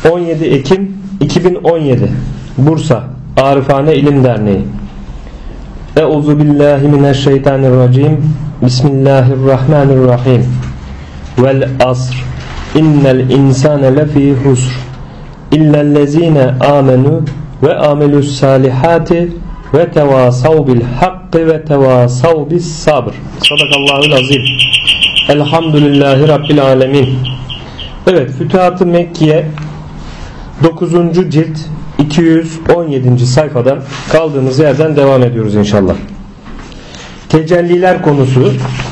17 Ekim 2017 Bursa Arifane İlim Derneği. Euzubillahimineşşeytanirracim. Bismillahirrahmanirrahim. Vel asr. İnnel insane lefî husr. İllellezîne âmenû ve âmelus salihâti ve tevâsav bil hakkı ve tevâsav bis sabr. Sadakallahul azim. Elhamdülillahi Rabbil alemin. Evet, Fütuhat-ı Mekkiye 9. cilt 217. sayfadan kaldığımız yerden devam ediyoruz inşallah. Tecelliler konusu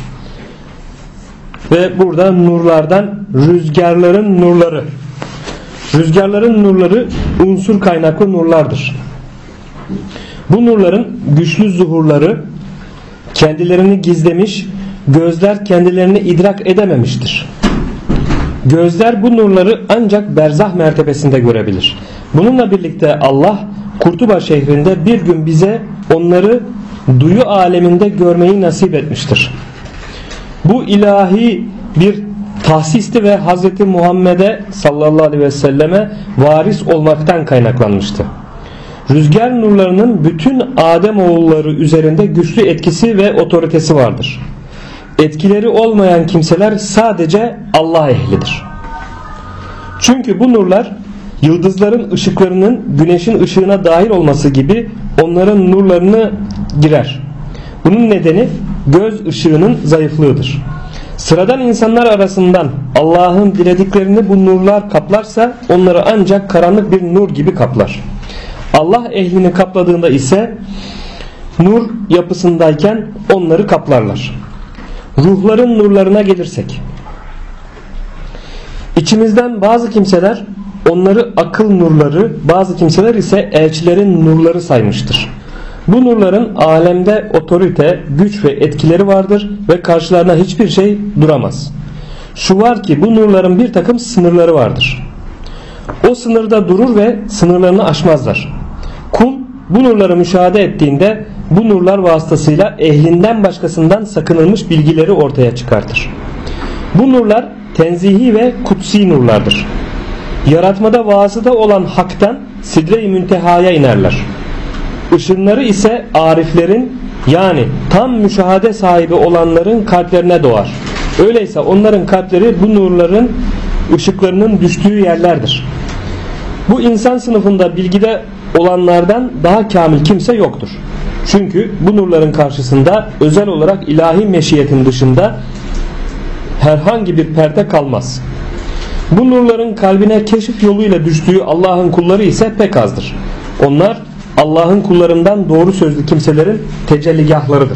ve burada nurlardan rüzgarların nurları. Rüzgarların nurları unsur kaynaklı nurlardır. Bu nurların güçlü zuhurları kendilerini gizlemiş, gözler kendilerini idrak edememiştir. Gözler bu nurları ancak berzah mertebesinde görebilir. Bununla birlikte Allah Kurtuba şehrinde bir gün bize onları duyu aleminde görmeyi nasip etmiştir. Bu ilahi bir tahsisti ve Hz. Muhammed'e sallallahu aleyhi ve selleme varis olmaktan kaynaklanmıştı. Rüzgar nurlarının bütün Adem oğulları üzerinde güçlü etkisi ve otoritesi vardır. Etkileri olmayan kimseler sadece Allah ehlidir. Çünkü bu nurlar yıldızların ışıklarının güneşin ışığına dahil olması gibi onların nurlarını girer. Bunun nedeni göz ışığının zayıflığıdır. Sıradan insanlar arasından Allah'ın dilediklerini bu nurlar kaplarsa onları ancak karanlık bir nur gibi kaplar. Allah ehlini kapladığında ise nur yapısındayken onları kaplarlar. Ruhların nurlarına gelirsek, İçimizden bazı kimseler onları akıl nurları, bazı kimseler ise elçilerin nurları saymıştır. Bu nurların alemde otorite, güç ve etkileri vardır ve karşılarına hiçbir şey duramaz. Şu var ki bu nurların bir takım sınırları vardır. O sınırda durur ve sınırlarını aşmazlar. Kul bu nurları müşahede ettiğinde bu nurlar vasıtasıyla ehlinden başkasından sakınılmış bilgileri ortaya çıkartır. Bu nurlar tenzihi ve kutsi nurlardır. Yaratmada vasıta olan haktan sidre-i müntehaya inerler. Işınları ise ariflerin, yani tam müşahede sahibi olanların kalplerine doğar. Öyleyse onların kalpleri bu nurların ışıklarının düştüğü yerlerdir. Bu insan sınıfında bilgide olanlardan daha kamil kimse yoktur. Çünkü bu nurların karşısında özel olarak ilahi meşiyetin dışında herhangi bir perde kalmaz. Bu nurların kalbine keşif yoluyla düştüğü Allah'ın kulları ise pek azdır. Onlar Allah'ın kullarından doğru sözlü kimselerin tecelligahlarıdır.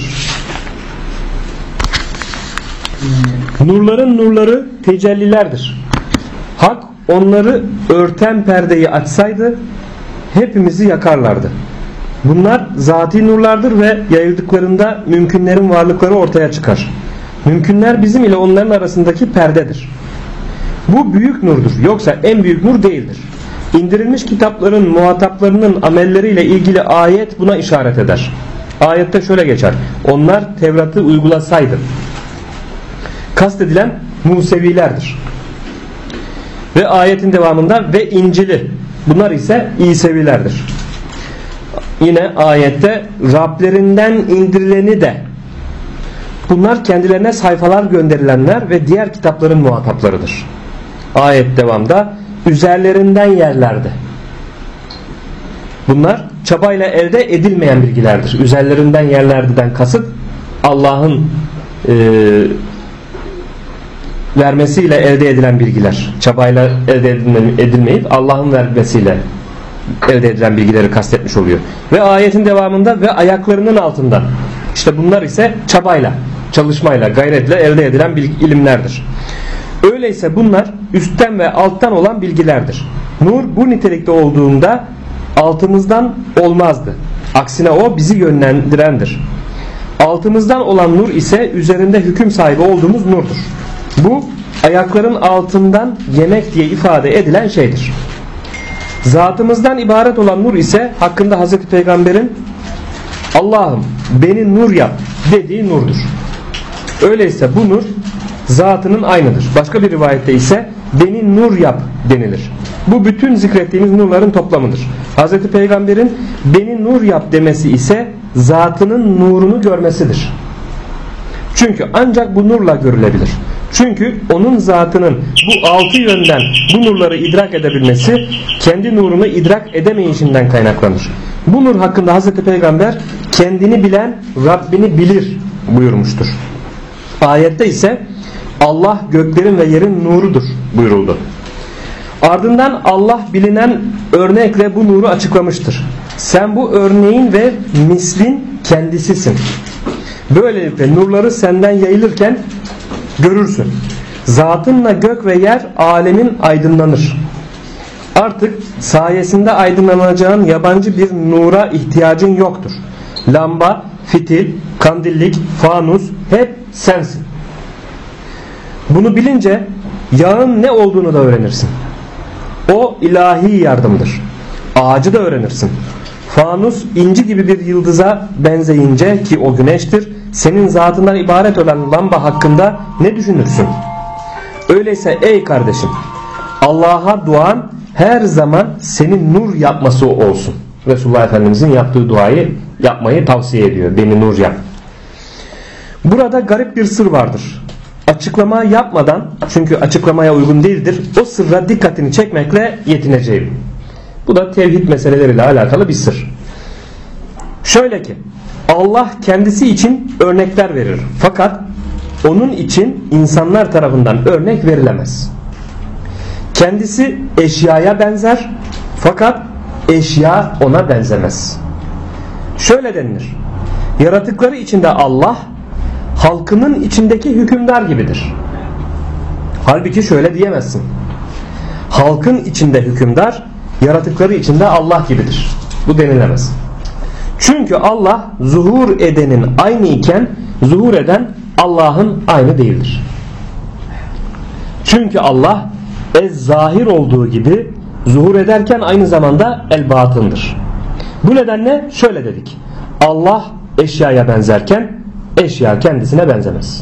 Nurların nurları tecellilerdir. Hak onları örten perdeyi açsaydı hepimizi yakarlardı. Bunlar zati nurlardır ve yayıldıklarında mümkünlerin varlıkları ortaya çıkar. Mümkünler bizim ile onların arasındaki perdedir. Bu büyük nurdur, yoksa en büyük nur değildir. İndirilmiş kitapların muhataplarının amelleriyle ilgili ayet buna işaret eder. Ayette şöyle geçer: onlar Tevrat'ı uygulasaydı. Kastedilen Musevilerdir. Ve ayetin devamında ve İncil'i, bunlar ise İsevilerdir. Yine ayette Rablerinden indirileni de, bunlar kendilerine sayfalar gönderilenler ve diğer kitapların muhataplarıdır. Ayet devamında üzerlerinden yerlerde. Bunlar çabayla elde edilmeyen bilgilerdir. Üzerlerinden yerlerden kasıt Allah'ın vermesiyle elde edilen bilgiler. Çabayla elde edilmeyip Allah'ın vermesiyle elde edilen bilgileri kastetmiş oluyor. Ve ayetin devamında ve ayaklarının altından. İşte bunlar ise çabayla, çalışmayla, gayretle elde edilen ilimlerdir. Öyleyse bunlar üstten ve alttan olan bilgilerdir. Nur bu nitelikte olduğunda altımızdan olmazdı. Aksine o bizi yönlendirendir. Altımızdan olan nur ise üzerinde hüküm sahibi olduğumuz nurdur. Bu ayakların altından yemek diye ifade edilen şeydir. Zatımızdan ibaret olan nur ise hakkında Hazreti Peygamber'in Allah'ım beni nur yap dediği nurdur. Öyleyse bu nur zatının aynıdır. Başka bir rivayette ise beni nur yap denilir. Bu bütün zikrettiğimiz nurların toplamıdır. Hz. Peygamber'in beni nur yap demesi ise zatının nurunu görmesidir. Çünkü ancak bu nurla görülebilir. Çünkü onun zatının bu 6 yönden bu nurları idrak edebilmesi kendi nurunu idrak edemeyişinden kaynaklanır. Bu nur hakkında Hz. Peygamber kendini bilen Rabbini bilir buyurmuştur. Ayette ise Allah göklerin ve yerin nurudur buyuruldu. Ardından Allah bilinen örnekle bu nuru açıklamıştır. Sen bu örneğin ve mislin kendisisin. Böylelikle nurları senden yayılırken görürsün. Zatınla gök ve yer alemin aydınlanır. Artık sayesinde aydınlanacağın yabancı bir nura ihtiyacın yoktur. Lamba, fitil, kandillik, fanus hep sensin. Bunu bilince yağın ne olduğunu da öğrenirsin. O ilahi yardımdır. Ağacı da öğrenirsin. Fanus inci gibi bir yıldıza benzeyince ki o güneştir, senin zatından ibaret olan lamba hakkında ne düşünürsün? Öyleyse ey kardeşim, Allah'a duan her zaman senin nur yapması olsun. Resulullah Efendimizin yaptığı duayı yapmayı tavsiye ediyor. Beni nur yap. Burada garip bir sır vardır. Açıklama yapmadan, çünkü açıklamaya uygun değildir, o sırra dikkatini çekmekle yetineceğim. Bu da tevhid meseleleriyle alakalı bir sır. Şöyle ki, Allah kendisi için örnekler verir. Fakat onun için insanlar tarafından örnek verilemez. Kendisi eşyaya benzer. Fakat eşya ona benzemez. Şöyle denilir. Yaratıkları içinde Allah, halkının içindeki hükümdar gibidir. Halbuki şöyle diyemezsin. Halkın içinde hükümdar, yaratıkları içinde Allah gibidir. Bu denilemez. Çünkü Allah zuhur edenin aynı iken zuhur eden Allah'ın aynı değildir. Çünkü Allah zahir olduğu gibi zuhur ederken aynı zamanda el-batındır. Bu nedenle şöyle dedik. Allah eşyaya benzerken eşya kendisine benzemez.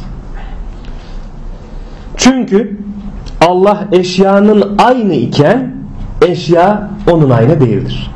Çünkü Allah eşyanın aynı iken eşya onun aynı değildir.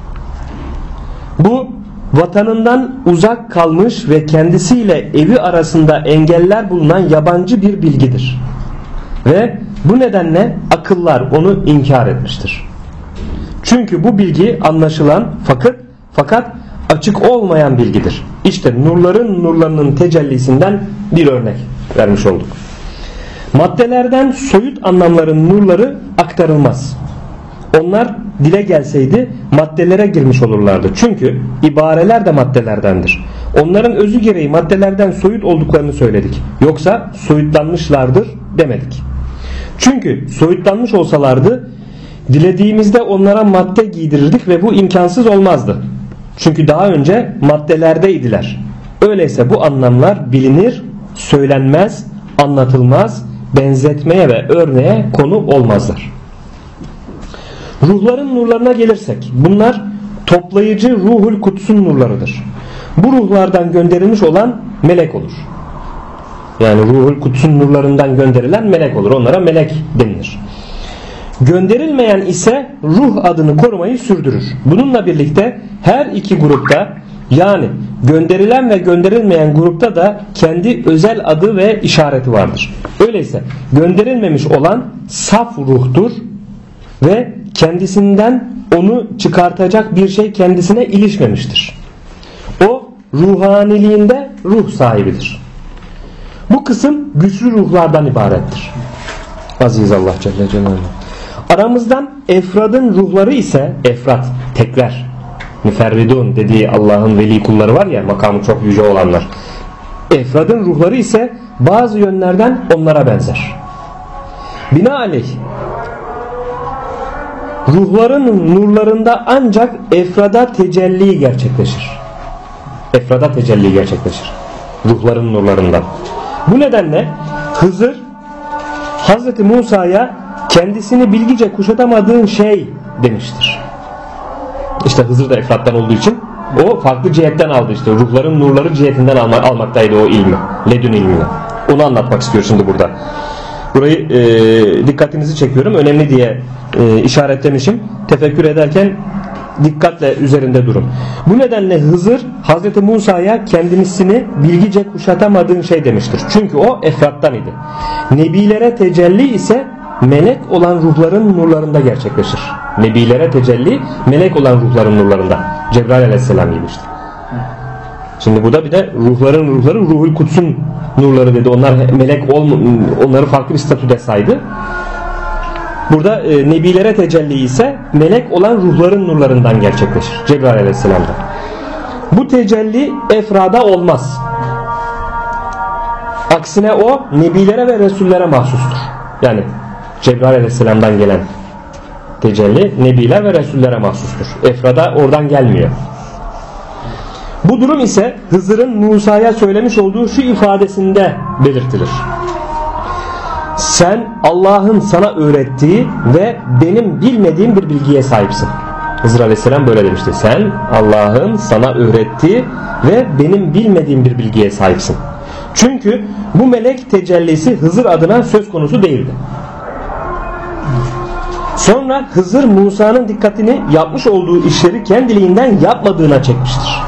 Bu vatanından uzak kalmış ve kendisiyle evi arasında engeller bulunan yabancı bir bilgidir. Ve bu nedenle akıllar onu inkar etmiştir. Çünkü bu bilgi anlaşılan fakat açık olmayan bilgidir. İşte nurlarının tecellisinden bir örnek vermiş olduk. Maddelerden soyut anlamların nurları aktarılmaz. Onlar dile gelseydi maddelere girmiş olurlardı. Çünkü ibareler de maddelerdendir. Onların özü gereği maddelerden soyut olduklarını söyledik. Yoksa soyutlanmışlardır demedik. Çünkü soyutlanmış olsalardı dilediğimizde onlara madde giydirirdik ve bu imkansız olmazdı. Çünkü daha önce maddelerdeydiler. Öyleyse bu anlamlar bilinir, söylenmez, anlatılmaz, benzetmeye ve örneğe konu olmazlar. Ruhların nurlarına gelirsek, bunlar toplayıcı ruhul kutsun nurlarıdır. Bu ruhlardan gönderilmiş olan melek olur. Yani ruhul kutsun nurlarından gönderilen melek olur. Onlara melek denilir. Gönderilmeyen ise ruh adını korumayı sürdürür. Bununla birlikte her iki grupta, yani gönderilen ve gönderilmeyen grupta da kendi özel adı ve işareti vardır. Öyleyse gönderilmemiş olan saf ruhtur ve kendisinden onu çıkartacak bir şey kendisine ilişmemiştir. O ruhaniliğinde ruh sahibidir. Bu kısım güçlü ruhlardan ibarettir. Aziz Allah Celle Celaluhu. Aramızdan efradın ruhları ise, efrat tekler, müferridun dediği Allah'ın veli kulları var ya, makamı çok yüce olanlar. Efradın ruhları ise bazı yönlerden onlara benzer. Binaenaleyh ruhların nurlarında ancak efrada tecelli gerçekleşir. Efrada tecelli gerçekleşir. Ruhların nurlarından. Bu nedenle Hızır Hazreti Musa'ya kendisini bilgice kuşatamadığın şey demiştir. İşte Hızır da efrattan olduğu için o farklı cihetten aldı, işte ruhların nurları cihetinden almaktaydı o ilmi, ledün ilmini. Onu anlatmak istiyor şimdi burada. Burayı dikkatinizi çekiyorum. Önemli diye işaretlemişim. Tefekkür ederken dikkatle üzerinde durun. Bu nedenle Hızır Hazreti Musa'ya kendisini bilgice kuşatamadığın şey demiştir. Çünkü o efrattan idi. Nebilere tecelli ise melek olan ruhların nurlarında gerçekleşir. Nebilere tecelli melek olan ruhların nurlarında. Cebrail aleyhisselam gibi işte. Şimdi burada bir de ruhların ruhları Ruhul Kuds'un nurları dedi. Onlar melek onları farklı bir statüde saydı. Burada nebilere tecelli ise melek olan ruhların nurlarından gerçekleşir. Cebrail aleyhisselam'da. Bu tecelli efrada olmaz. Aksine o nebilere ve resullere mahsustur. Yani Cebrail aleyhisselam'dan gelen tecelli nebiler ve resullere mahsustur. Efrada oradan gelmiyor. Bu durum ise Hızır'ın Musa'ya söylemiş olduğu şu ifadesinde belirtilir. Sen Allah'ın sana öğrettiği ve benim bilmediğim bir bilgiye sahipsin. Hızır aleyhisselam böyle demişti. Sen Allah'ın sana öğrettiği ve benim bilmediğim bir bilgiye sahipsin. Çünkü bu melek tecellisi Hızır adına söz konusu değildi. Sonra Hızır Musa'nın dikkatini yapmış olduğu işleri kendiliğinden yapmadığına çekmiştir.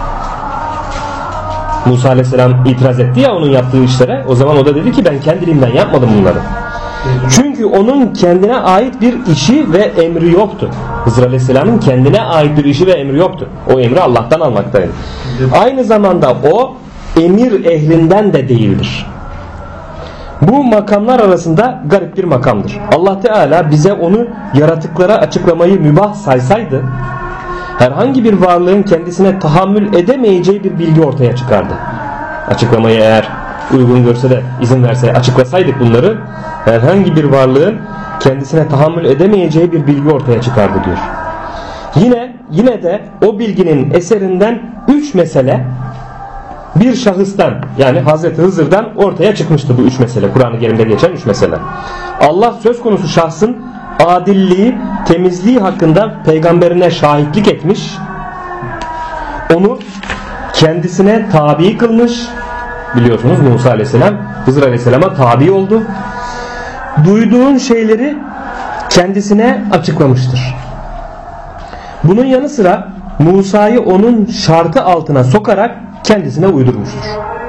Musa aleyhisselam itiraz etti ya onun yaptığı işlere. O zaman o da dedi ki ben kendiliğimden yapmadım bunları. Çünkü onun kendine ait bir işi ve emri yoktu. Hızır aleyhisselamın kendine ait bir işi ve emri yoktu. O emri Allah'tan almaktaydı. Aynı zamanda o emir ehlinden de değildir. Bu makamlar arasında garip bir makamdır. Allah Teala bize onu yaratıklara açıklamayı mübah saysaydı herhangi bir varlığın kendisine tahammül edemeyeceği bir bilgi ortaya çıkardı. Açıklamayı eğer uygun görse de izin verse açıklasaydık bunları herhangi bir varlığın kendisine tahammül edemeyeceği bir bilgi ortaya çıkardı diyor. Yine de o bilginin eserinden 3 mesele bir şahıstan yani Hazreti Hızır'dan ortaya çıkmıştı bu 3 mesele. Kur'an-ı Kerim'de geçen 3 mesele. Allah söz konusu şahsın adilliği, temizliği hakkında peygamberine şahitlik etmiş. Onu kendisine tabi kılmış. Biliyorsunuz Musa aleyhisselam Hızır aleyhisselama tabi oldu. Duyduğun şeyleri kendisine açıklamıştır. Bunun yanı sıra Musa'yı onun şartı altına sokarak kendisine uydurmuştur.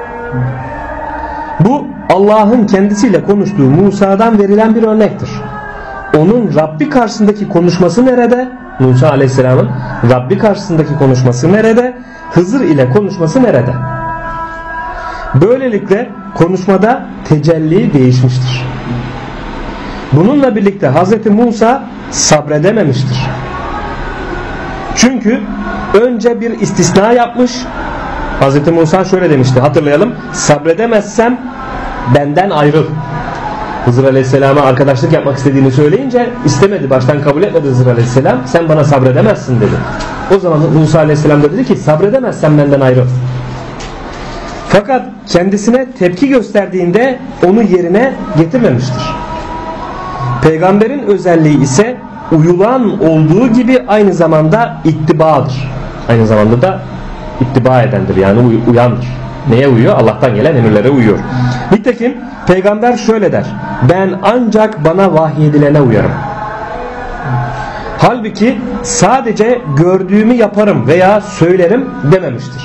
Bu Allah'ın kendisiyle konuştuğu Musa'dan verilen bir örnektir. Onun Rabbi karşısındaki konuşması nerede? Musa aleyhisselamın Rabbi karşısındaki konuşması nerede? Hızır ile konuşması nerede? Böylelikle konuşmada tecelli değişmiştir. Bununla birlikte Hazreti Musa sabredememiştir. Çünkü önce bir istisna yapmış. Hazreti Musa şöyle demişti, hatırlayalım. Sabredemezsem benden ayrıl. Hızır Aleyhisselam'a arkadaşlık yapmak istediğini söyleyince istemedi, baştan kabul etmedi Hızır Aleyhisselam. Sen bana sabredemezsin dedi. O zaman Musa Aleyhisselam da dedi ki sabredemezsen benden ayrıl. Fakat kendisine tepki gösterdiğinde onu yerine getirmemiştir. Peygamberin özelliği ise uyulan olduğu gibi aynı zamanda ittibadır. Aynı zamanda da ittiba edendir, yani uyandır. Neye uyuyor? Allah'tan gelen emirlere uyuyor. Nitekim peygamber şöyle der: ben ancak bana vahyedilene uyarım. Halbuki sadece gördüğümü yaparım veya söylerim dememiştir.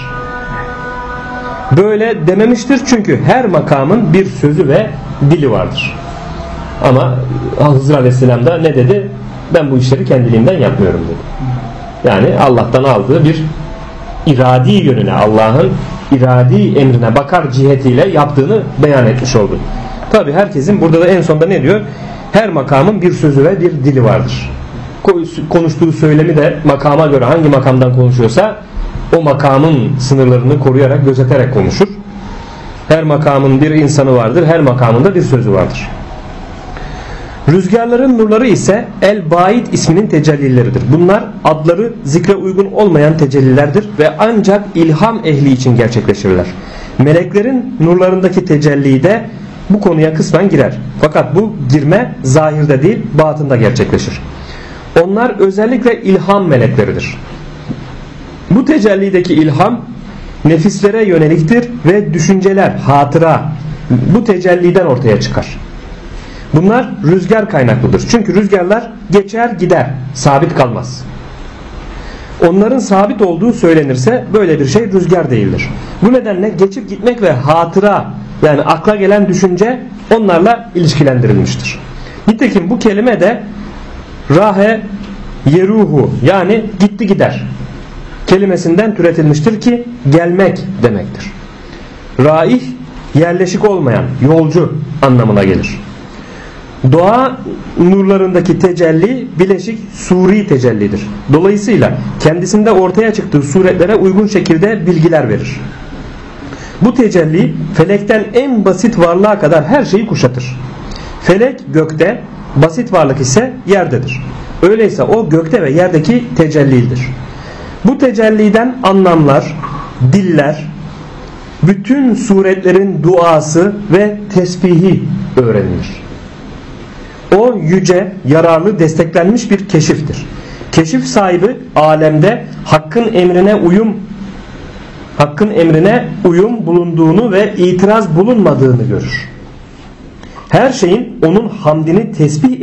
Böyle dememiştir çünkü her makamın bir sözü ve dili vardır. Ama Hızır Aleyhisselam da ne dedi? Ben bu işleri kendiliğimden yapmıyorum dedi. Yani Allah'tan aldığı bir iradi yönüne, Allah'ın iradi emrine bakar cihetiyle yaptığını beyan etmiş oldu. Tabi herkesin burada da en sonunda ne diyor? Her makamın bir sözü ve bir dili vardır. Konuştuğu söylemi de makama göre hangi makamdan konuşuyorsa o makamın sınırlarını koruyarak, gözeterek konuşur. Her makamın bir insanı vardır, her makamında bir sözü vardır. Rüzgarların nurları ise El-Baid isminin tecellileridir. Bunlar adları zikre uygun olmayan tecellilerdir ve ancak ilham ehli için gerçekleşirler. Meleklerin nurlarındaki tecelli de bu konuya kısmen girer. Fakat bu girme zahirde değil, batında gerçekleşir. Onlar özellikle ilham melekleridir. Bu tecellideki ilham nefislere yöneliktir ve düşünceler, hatıra bu tecelliden ortaya çıkar. Bunlar rüzgar kaynaklıdır. Çünkü rüzgarlar geçer gider, sabit kalmaz. Onların sabit olduğu söylenirse böyle bir şey rüzgar değildir. Bu nedenle geçip gitmek ve hatıra, yani akla gelen düşünce onlarla ilişkilendirilmiştir. Nitekim bu kelime de rahe yeruhu, yani gitti gider kelimesinden türetilmiştir ki gelmek demektir. Raih yerleşik olmayan, yolcu anlamına gelir. Doğa nurlarındaki tecelli bileşik suri tecellidir. Dolayısıyla kendisinde ortaya çıktığı suretlere uygun şekilde bilgiler verir. Bu tecelli felekten en basit varlığa kadar her şeyi kuşatır. Felek gökte, basit varlık ise yerdedir. Öyleyse o gökte ve yerdeki tecellidir. Bu tecelliden anlamlar, diller, bütün suretlerin duası ve tesbihi öğrenilir. O yüce, yararlı, desteklenmiş bir keşiftir. Keşif sahibi alemde Hakk'ın emrine uyum bulunduğunu ve itiraz bulunmadığını görür. Her şeyin onun hamdini tesbih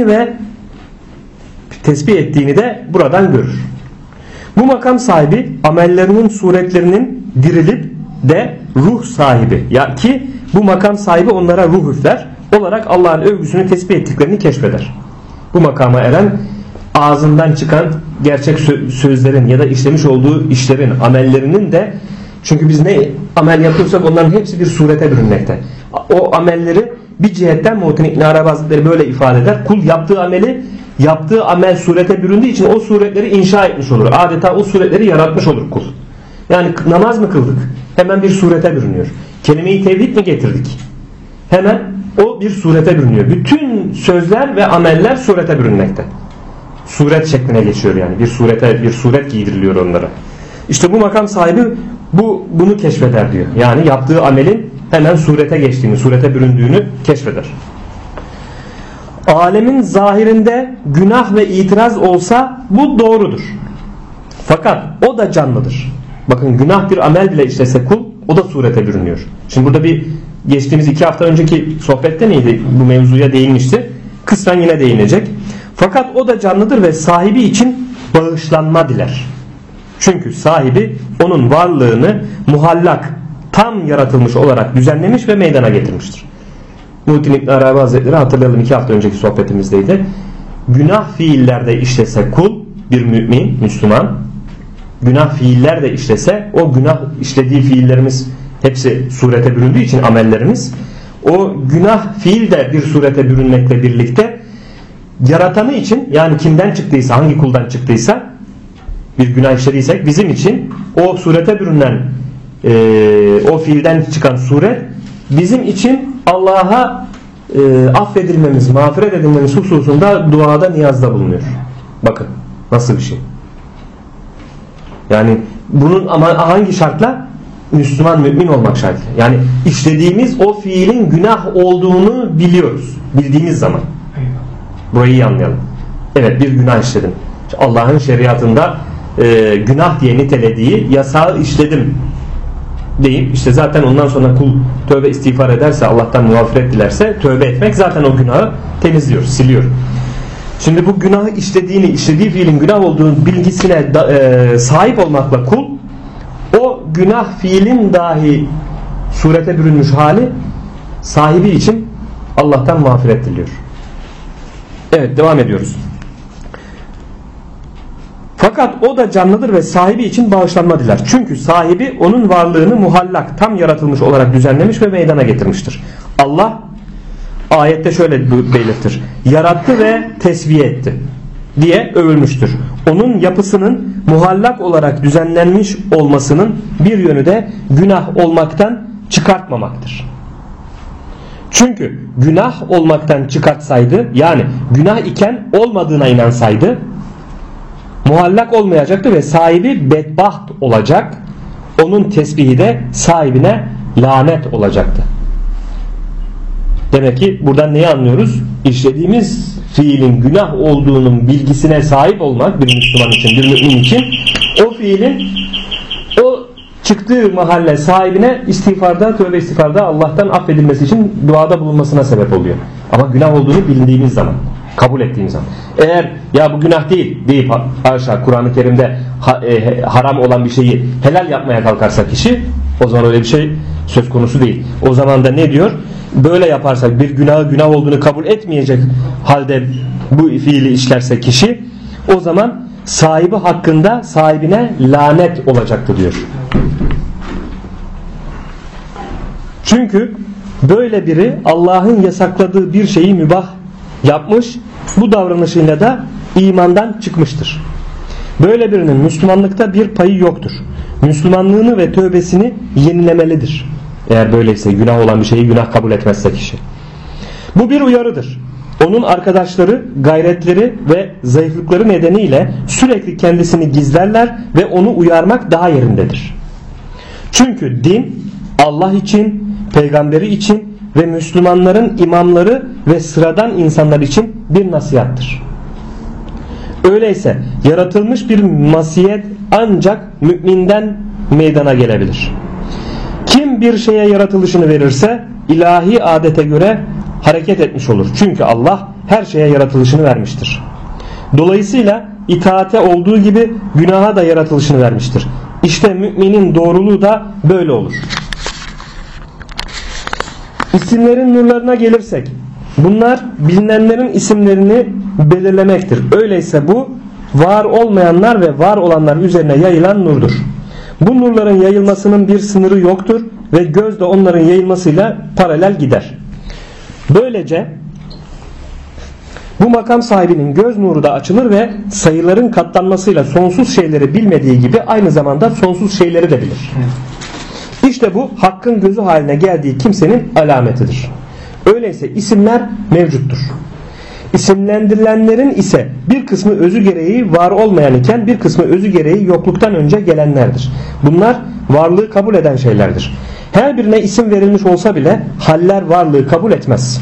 ettiğini de buradan görür. Bu makam sahibi amellerinin suretlerinin dirilip de ruh sahibi, ya ki bu makam sahibi onlara ruh üfler olarak Allah'ın övgüsünü tesbih ettiklerini keşfeder. Bu makama eren ağzından çıkan gerçek sözlerin ya da işlemiş olduğu işlerin, amellerinin de, çünkü biz ne amel yapıyorsak onların hepsi bir surete bürünmekte. O amelleri bir cihetten Muhittin İbn Arabi Hazretleri böyle ifade eder. Kul yaptığı amel surete büründüğü için o suretleri inşa etmiş olur. Adeta o suretleri yaratmış olur kul. Yani namaz mı kıldık? Hemen bir surete bürünüyor. Kelime-i tevhid mi getirdik? Hemen o bir surete bürünüyor. Bütün sözler ve ameller surete bürünmekte. Suret şekline geçiyor yani. Bir suret giydiriliyor onlara. İşte bu makam sahibi bunu keşfeder diyor. Yani yaptığı amelin hemen surete geçtiğini, surete büründüğünü keşfeder. Alemin zahirinde günah ve itiraz olsa bu doğrudur. Fakat o da canlıdır. Bakın, günah bir amel bile işlese kul, o da surete bürünüyor. Şimdi burada geçtiğimiz 2 hafta önceki sohbette neydi? Bu mevzuya değinmişti. Kısmen yine değinecek. Fakat o da canlıdır ve sahibi için bağışlanma diler. Çünkü sahibi onun varlığını muhallak, tam yaratılmış olarak düzenlemiş ve meydana getirmiştir. Muhittin İbn Arabi Hazretleri, hatırlayalım, 2 hafta önceki sohbetimizdeydi. Günah fiillerde işlese kul, bir mümin, Müslüman, günah fiiller de işlese, o günah işlediği fiillerimiz hepsi surete büründüğü için amellerimiz, o günah fiil de bir surete bürünmekle birlikte yaratanı için, yani kimden çıktıysa, hangi kuldan çıktıysa, bir günah işlediysek bizim için o surete bürünen o fiilden çıkan suret bizim için Allah'a affedilmemiz, mağfiret edilmemiz hususunda duada, niyazda bulunuyor. Bakın nasıl bir şey. Yani bunun ama hangi şartla? Müslüman, mümin olmak şartıyla. Yani işlediğimiz o fiilin günah olduğunu biliyoruz. Bildiğimiz zaman. Burayı iyi anlayalım. Evet, bir günah işledim. Allah'ın şeriatında günah diye nitelediği yasağı işledim deyip, işte zaten ondan sonra kul tövbe istiğfar ederse, Allah'tan mağfiret dilerse, tövbe etmek zaten o günahı temizliyor, siliyor. Şimdi bu günahı işlediği fiilin günah olduğu bilgisine sahip olmakla kul, o günah fiilin dahi surete bürünmüş hali sahibi için Allah'tan mağfiret diliyor. Evet, devam ediyoruz. Fakat o da canlıdır ve sahibi için bağışlanma diler. Çünkü sahibi onun varlığını muhallak, tam yaratılmış olarak düzenlemiş ve meydana getirmiştir. Allah ayette şöyle belirtir: yarattı ve tesviye etti diye övülmüştür. Onun yapısının muhallak olarak düzenlenmiş olmasının bir yönü de günah olmaktan çıkartmamaktır. Çünkü günah olmaktan çıkartsaydı, yani günah iken olmadığına inansaydı, muhallak olmayacaktı ve sahibi bedbaht olacak. Onun tesbihi de sahibine lanet olacaktı. Demek ki buradan neyi anlıyoruz? İşlediğimiz fiilin günah olduğunun bilgisine sahip olmak bir Müslüman için, bir mümin için, o fiilin o çıktığı mahalle sahibine istiğfarda, tövbe istiğfarda Allah'tan affedilmesi için duada bulunmasına sebep oluyor. Ama günah olduğunu bildiğimiz zaman, kabul ettiğimiz zaman. Eğer ya bu günah değil deyip aşağı Kur'an-ı Kerim'de haram olan bir şeyi helal yapmaya kalkarsa kişi, o zaman öyle bir şey söz konusu değil. O zaman da ne diyor? Böyle yaparsak, bir günah olduğunu kabul etmeyecek halde bu fiili işlerse kişi, o zaman sahibi hakkında sahibine lanet olacaktır diyor. Çünkü böyle biri Allah'ın yasakladığı bir şeyi mübah yapmış, bu davranışıyla da imandan çıkmıştır. Böyle birinin Müslümanlıkta bir payı yoktur. Müslümanlığını ve tövbesini yenilemelidir. Eğer böyleyse, günah olan bir şeyi günah kabul etmezse kişi. Bu bir uyarıdır. Onun arkadaşları gayretleri ve zayıflıkları nedeniyle sürekli kendisini gizlerler ve onu uyarmak daha yerindedir. Çünkü din Allah için, peygamberi için ve Müslümanların imamları ve sıradan insanlar için bir nasihattır. Öyleyse yaratılmış bir masiyet ancak müminden meydana gelebilir. Kim bir şeye yaratılışını verirse ilahi adete göre hareket etmiş olur. Çünkü Allah her şeye yaratılışını vermiştir. Dolayısıyla itaate olduğu gibi günaha da yaratılışını vermiştir. İşte müminin doğruluğu da böyle olur. İsimlerin nurlarına gelirsek, bunlar bilinenlerin isimlerini belirlemektir. Öyleyse bu var olmayanlar ve var olanlar üzerine yayılan nurdur. Bu nurların yayılmasının bir sınırı yoktur ve göz de onların yayılmasıyla paralel gider. Böylece bu makam sahibinin göz nuru da açılır ve sayıların katlanmasıyla sonsuz şeyleri bilmediği gibi aynı zamanda sonsuz şeyleri de bilir. İşte bu hakkın gözü haline geldiği kimsenin alametidir. Öyleyse isimler mevcuttur. İsimlendirilenlerin ise bir kısmı özü gereği var olmayan iken bir kısmı özü gereği yokluktan önce gelenlerdir. Bunlar varlığı kabul eden şeylerdir. Her birine isim verilmiş olsa bile haller varlığı kabul etmez.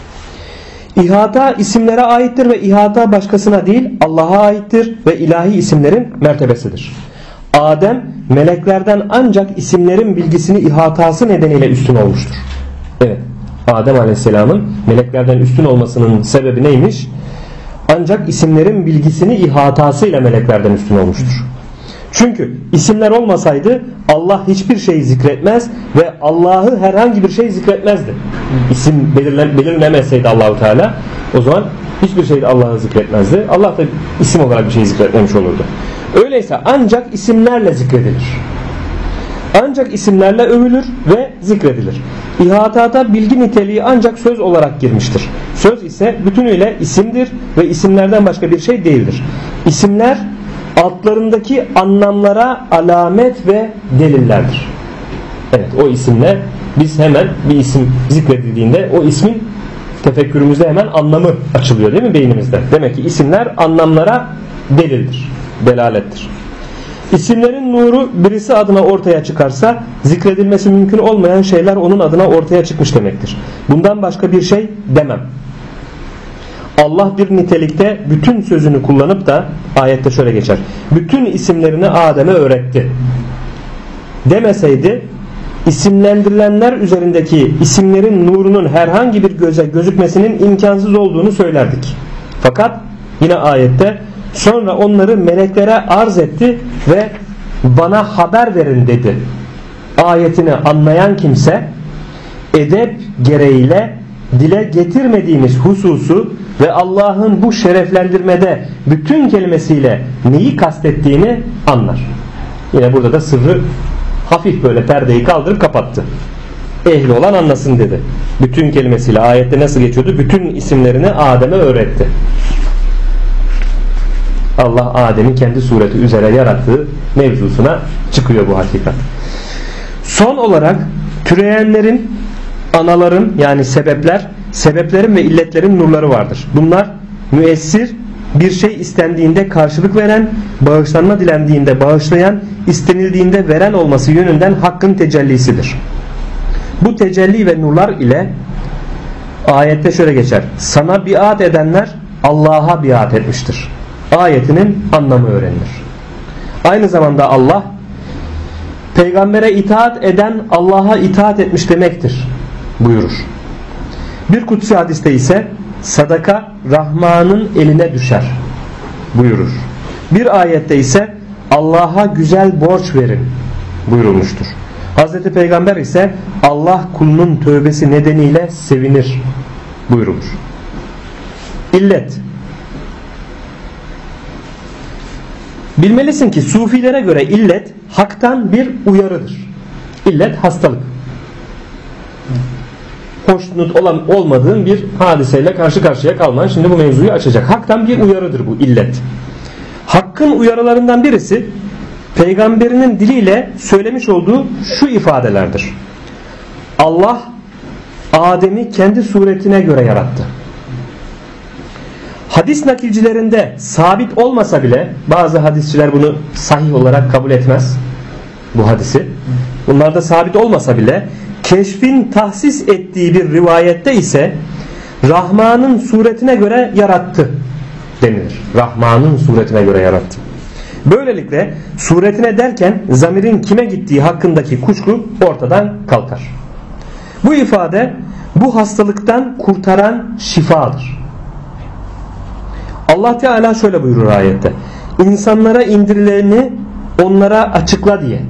İhata isimlere aittir ve ihata başkasına değil Allah'a aittir ve ilahi isimlerin mertebesidir. Adem meleklerden ancak isimlerin bilgisini ihatası nedeniyle üstün olmuştur. Evet, Adem Aleyhisselam'ın meleklerden üstün olmasının sebebi neymiş? Ancak isimlerin bilgisini ihatasıyla meleklerden üstün olmuştur. Çünkü isimler olmasaydı Allah hiçbir şeyi zikretmez ve Allah'ı herhangi bir şey zikretmezdi. İsim belirlemeseydi Allahu Teala, o zaman hiçbir şeyde Allah'ı zikretmezdi. Allah da isim olarak bir şey zikretmemiş olurdu. Öyleyse ancak isimlerle zikredilir. Ancak isimlerle övülür ve zikredilir. İhatata bilgi niteliği ancak söz olarak girmiştir. Söz ise bütünüyle isimdir ve isimlerden başka bir şey değildir. İsimler altlarındaki anlamlara alamet ve delillerdir. Evet, o isimle biz hemen bir isim zikredildiğinde o ismin tefekkürümüzde hemen anlamı açılıyor değil mi beynimizde? Demek ki isimler anlamlara delildir, delalettir. İsimlerin nuru birisi adına ortaya çıkarsa zikredilmesi mümkün olmayan şeyler onun adına ortaya çıkmış demektir. Bundan başka bir şey demem. Allah bir nitelikte bütün sözünü kullanıp da ayette şöyle geçer: bütün isimlerini Adem'e öğretti demeseydi isimlendirilenler üzerindeki isimlerin nurunun herhangi bir göze gözükmesinin imkansız olduğunu söylerdik. Fakat yine ayette sonra onları meleklere arz etti ve bana haber verin dedi. Ayetini anlayan kimse edep gereğiyle dile getirmediğimiz hususu ve Allah'ın bu şereflendirmede bütün kelimesiyle neyi kastettiğini anlar. Yine burada da sırrı hafif böyle perdeyi kaldırıp kapattı. Ehli olan anlasın dedi. Bütün kelimesiyle ayette nasıl geçiyordu? Bütün isimlerini Adem'e öğretti. Allah Adem'in kendi sureti üzere yarattığı mevzusuna çıkıyor bu hakikat. Son olarak türeyenlerin, anaların yani sebeplerin ve illetlerin nurları vardır. Bunlar müessir, bir şey istendiğinde karşılık veren, bağışlanma dilendiğinde bağışlayan, istenildiğinde veren olması yönünden hakkın tecellisidir. Bu tecelli ve nurlar ile ayette şöyle geçer: sana biat edenler Allah'a biat etmiştir. Ayetinin anlamı öğrenilir. Aynı zamanda Allah peygambere itaat eden Allah'a itaat etmiş demektir buyurur. Bir kutsi hadiste ise sadaka Rahman'ın eline düşer buyurur. Bir ayette ise Allah'a güzel borç verin buyurulmuştur. Hazreti Peygamber ise Allah kulunun tövbesi nedeniyle sevinir buyurulur. İllet. Bilmelisin ki sufilere göre illet haktan bir uyarıdır. İllet hastalık. Hoşnut olmadığın bir hadiseyle karşı karşıya kalman şimdi bu mevzuyu açacak. Haktan bir uyarıdır bu illet. Hakkın uyarılarından birisi Peygamberinin diliyle söylemiş olduğu şu ifadelerdir. Allah Adem'i kendi suretine göre yarattı. Hadis nakilcilerinde sabit olmasa bile bazı hadisçiler bunu sahih olarak kabul etmez. Bu hadisi. Bunlarda sabit olmasa bile keşfin tahsis ettiği bir rivayette ise Rahman'ın suretine göre yarattı denilir. Rahman'ın suretine göre yarattı. Böylelikle suretine derken zamirin kime gittiği hakkındaki kuşku ortadan kalkar. Bu ifade bu hastalıktan kurtaran şifadır. Allah Teala şöyle buyurur ayette. İnsanlara indirileni onlara açıkla diye.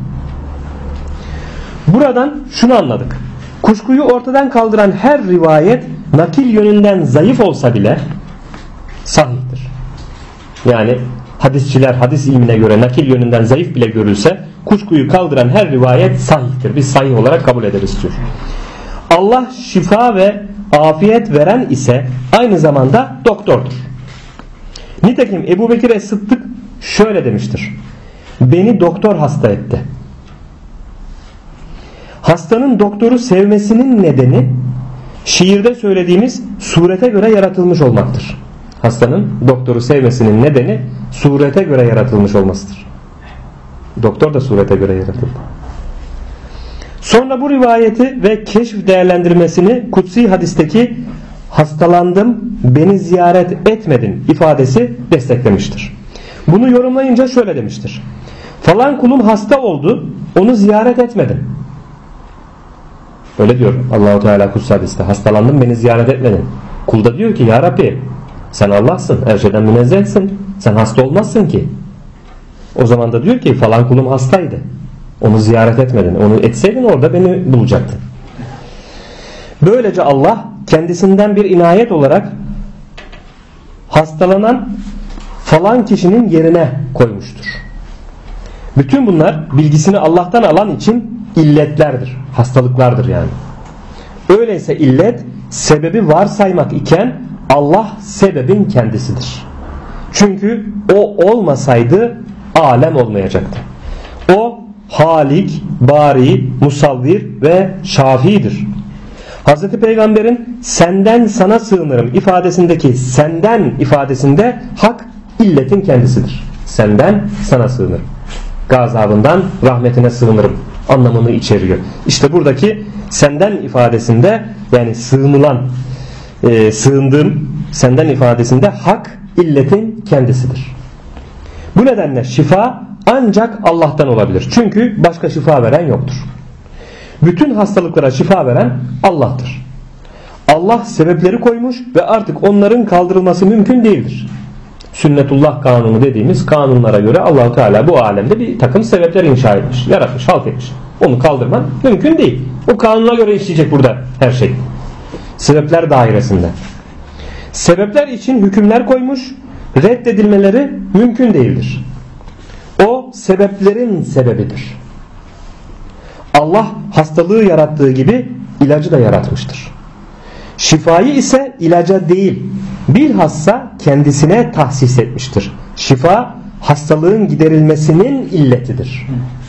Buradan şunu anladık. Kuşkuyu ortadan kaldıran her rivayet nakil yönünden zayıf olsa bile sahihtir. Yani hadisçiler hadis ilmine göre nakil yönünden zayıf bile görülse kuşkuyu kaldıran her rivayet sahihtir. Biz sahih olarak kabul ederiz diyor. Allah şifa ve afiyet veren ise aynı zamanda doktordur. Nitekim Ebu Bekir Es-Sıddık şöyle demiştir. Beni doktor hasta etti. Hastanın doktoru sevmesinin nedeni şiirde söylediğimiz surete göre yaratılmış olmaktır. Hastanın doktoru sevmesinin nedeni surete göre yaratılmış olmasıdır. Doktor da surete göre yaratıldı. Sonra bu rivayeti ve keşf değerlendirmesini kutsi hadisteki hastalandım beni ziyaret etmedin ifadesi desteklemiştir. Bunu yorumlayınca şöyle demiştir. Falan kulum hasta oldu onu ziyaret etmedim. Öyle diyor Allah-u Teala kutsi hadiste. Hastalandım beni ziyaret etmedin. Kul da diyor ki ya Rabbi sen Allah'sın, her şeyden münezzehsin. Sen hasta olmazsın ki. O zaman da diyor ki falan kulum hastaydı. Onu ziyaret etmedin. Onu etseydin orada beni bulacaktın. Böylece Allah kendisinden bir inayet olarak hastalanan falan kişinin yerine koymuştur. Bütün bunlar bilgisini Allah'tan alan için illetlerdir. Hastalıklardır yani. Öyleyse illet sebebi varsaymak iken Allah sebebin kendisidir. Çünkü o olmasaydı alem olmayacaktı. O Halik, Bari, Musavvir ve Şafi'dir. Hz. Peygamber'in senden sana sığınırım ifadesindeki senden ifadesinde hak illetin kendisidir. Senden sana sığınırım. Gazabından rahmetine sığınırım anlamını içeriyor. İşte buradaki senden ifadesinde yani sığınılan sığındığım senden ifadesinde hak illetin kendisidir. Bu nedenle şifa ancak Allah'tan olabilir. Çünkü başka şifa veren yoktur. Bütün hastalıklara şifa veren Allah'tır. Allah sebepleri koymuş ve artık onların kaldırılması mümkün değildir. Sünnetullah kanunu dediğimiz kanunlara göre Allah-u Teala bu alemde bir takım sebepler inşa etmiş, yaratmış, halk etmiş. Onu kaldırman mümkün değil. O kanuna göre işleyecek burada her şey. Sebepler dairesinde. Sebepler için hükümler koymuş, reddedilmeleri mümkün değildir. O sebeplerin sebebidir. Allah hastalığı yarattığı gibi ilacı da yaratmıştır. Şifayı ise ilaca değil, bilhassa kendisine tahsis etmiştir. Şifa hastalığın giderilmesinin illetidir.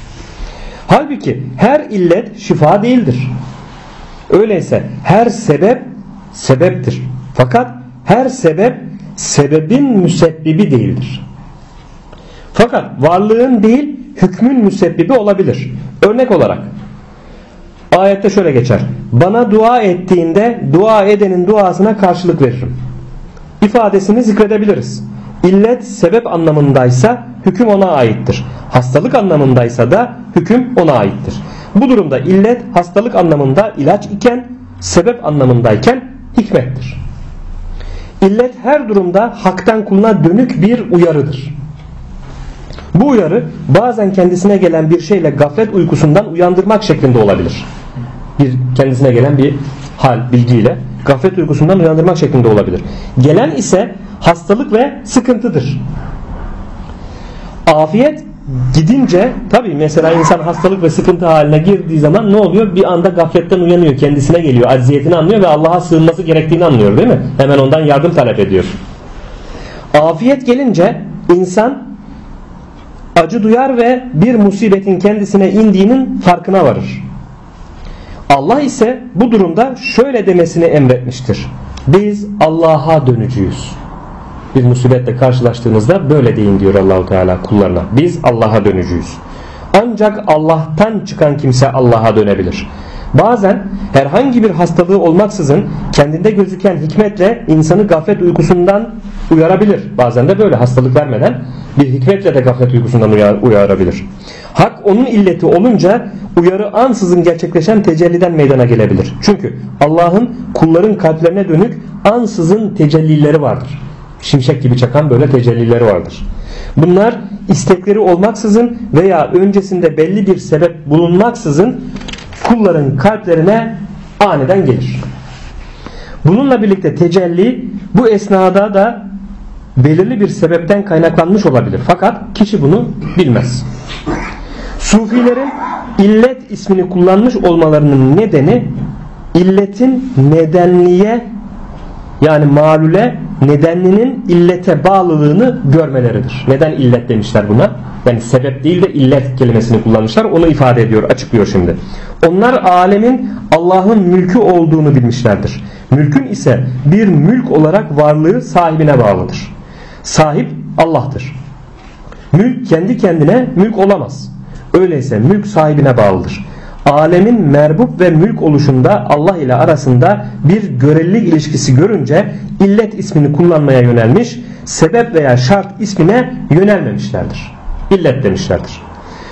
Halbuki her illet şifa değildir. Öyleyse her sebep sebeptir. Fakat her sebep sebebin müsebbibi değildir. Fakat varlığın değil hükmün müsebbibi olabilir. Örnek olarak ayette şöyle geçer. Bana dua ettiğinde dua edenin duasına karşılık veririm ifadesini zikredebiliriz. İllet sebep anlamındaysa hüküm ona aittir. Hastalık anlamındaysa da hüküm ona aittir. Bu durumda illet hastalık anlamında ilaç iken sebep anlamındayken hikmettir. İllet her durumda haktan kuluna dönük bir uyarıdır. Bu uyarı bazen kendisine gelen bir şeyle gaflet uykusundan uyandırmak şeklinde olabilir. Kendisine gelen bir hal, bilgiyle gaflet uykusundan uyandırmak şeklinde olabilir. Gelen ise hastalık ve sıkıntıdır. Afiyet gidince tabii mesela insan hastalık ve sıkıntı haline girdiği zaman ne oluyor? Bir anda gafletten uyanıyor, kendisine geliyor, acziyetini anlıyor ve Allah'a sığınması gerektiğini anlıyor, değil mi? Hemen ondan yardım talep ediyor. Afiyet gelince insan acı duyar ve bir musibetin kendisine indiğinin farkına varır. Allah ise bu durumda şöyle demesini emretmiştir: biz Allah'a dönücüyüz. Bir musibetle karşılaştığınızda böyle deyin diyor Allahu Teala kullarına. Biz Allah'a dönücüyüz. Ancak Allah'tan çıkan kimse Allah'a dönebilir. Bazen herhangi bir hastalığı olmaksızın kendinde gözüken hikmetle insanı gaflet uykusundan uyarabilir. Bazen de böyle hastalık vermeden bir hikmetle de gaflet uykusundan uyarabilir. Hak onun illeti olunca uyarı ansızın gerçekleşen tecelliden meydana gelebilir. Çünkü Allah'ın kulların kalplerine dönük ansızın tecellileri vardır. Şimşek gibi çakan böyle tecellileri vardır. Bunlar istekleri olmaksızın veya öncesinde belli bir sebep bulunmaksızın kulların kalplerine aniden gelir. Bununla birlikte tecelli bu esnada da belirli bir sebepten kaynaklanmış olabilir. Fakat kişi bunu bilmez. Sufilerin illet ismini kullanmış olmalarının nedeni illetin nedenliye, yani malule, nedenlinin illete bağlılığını görmeleridir. Neden illet demişler buna? Yani sebep değil de illet kelimesini kullanmışlar. Onu ifade ediyor, açıklıyor şimdi. Onlar alemin Allah'ın mülkü olduğunu bilmişlerdir. Mülkün ise bir mülk olarak varlığı sahibine bağlıdır. Sahip Allah'tır. Mülk kendi kendine mülk olamaz. Öyleyse mülk sahibine bağlıdır. Alemin merbub ve mülk oluşunda Allah ile arasında bir görelilik ilişkisi görünce illet ismini kullanmaya yönelmiş, sebep veya şart ismine yönelmemişlerdir. İllet demişlerdir.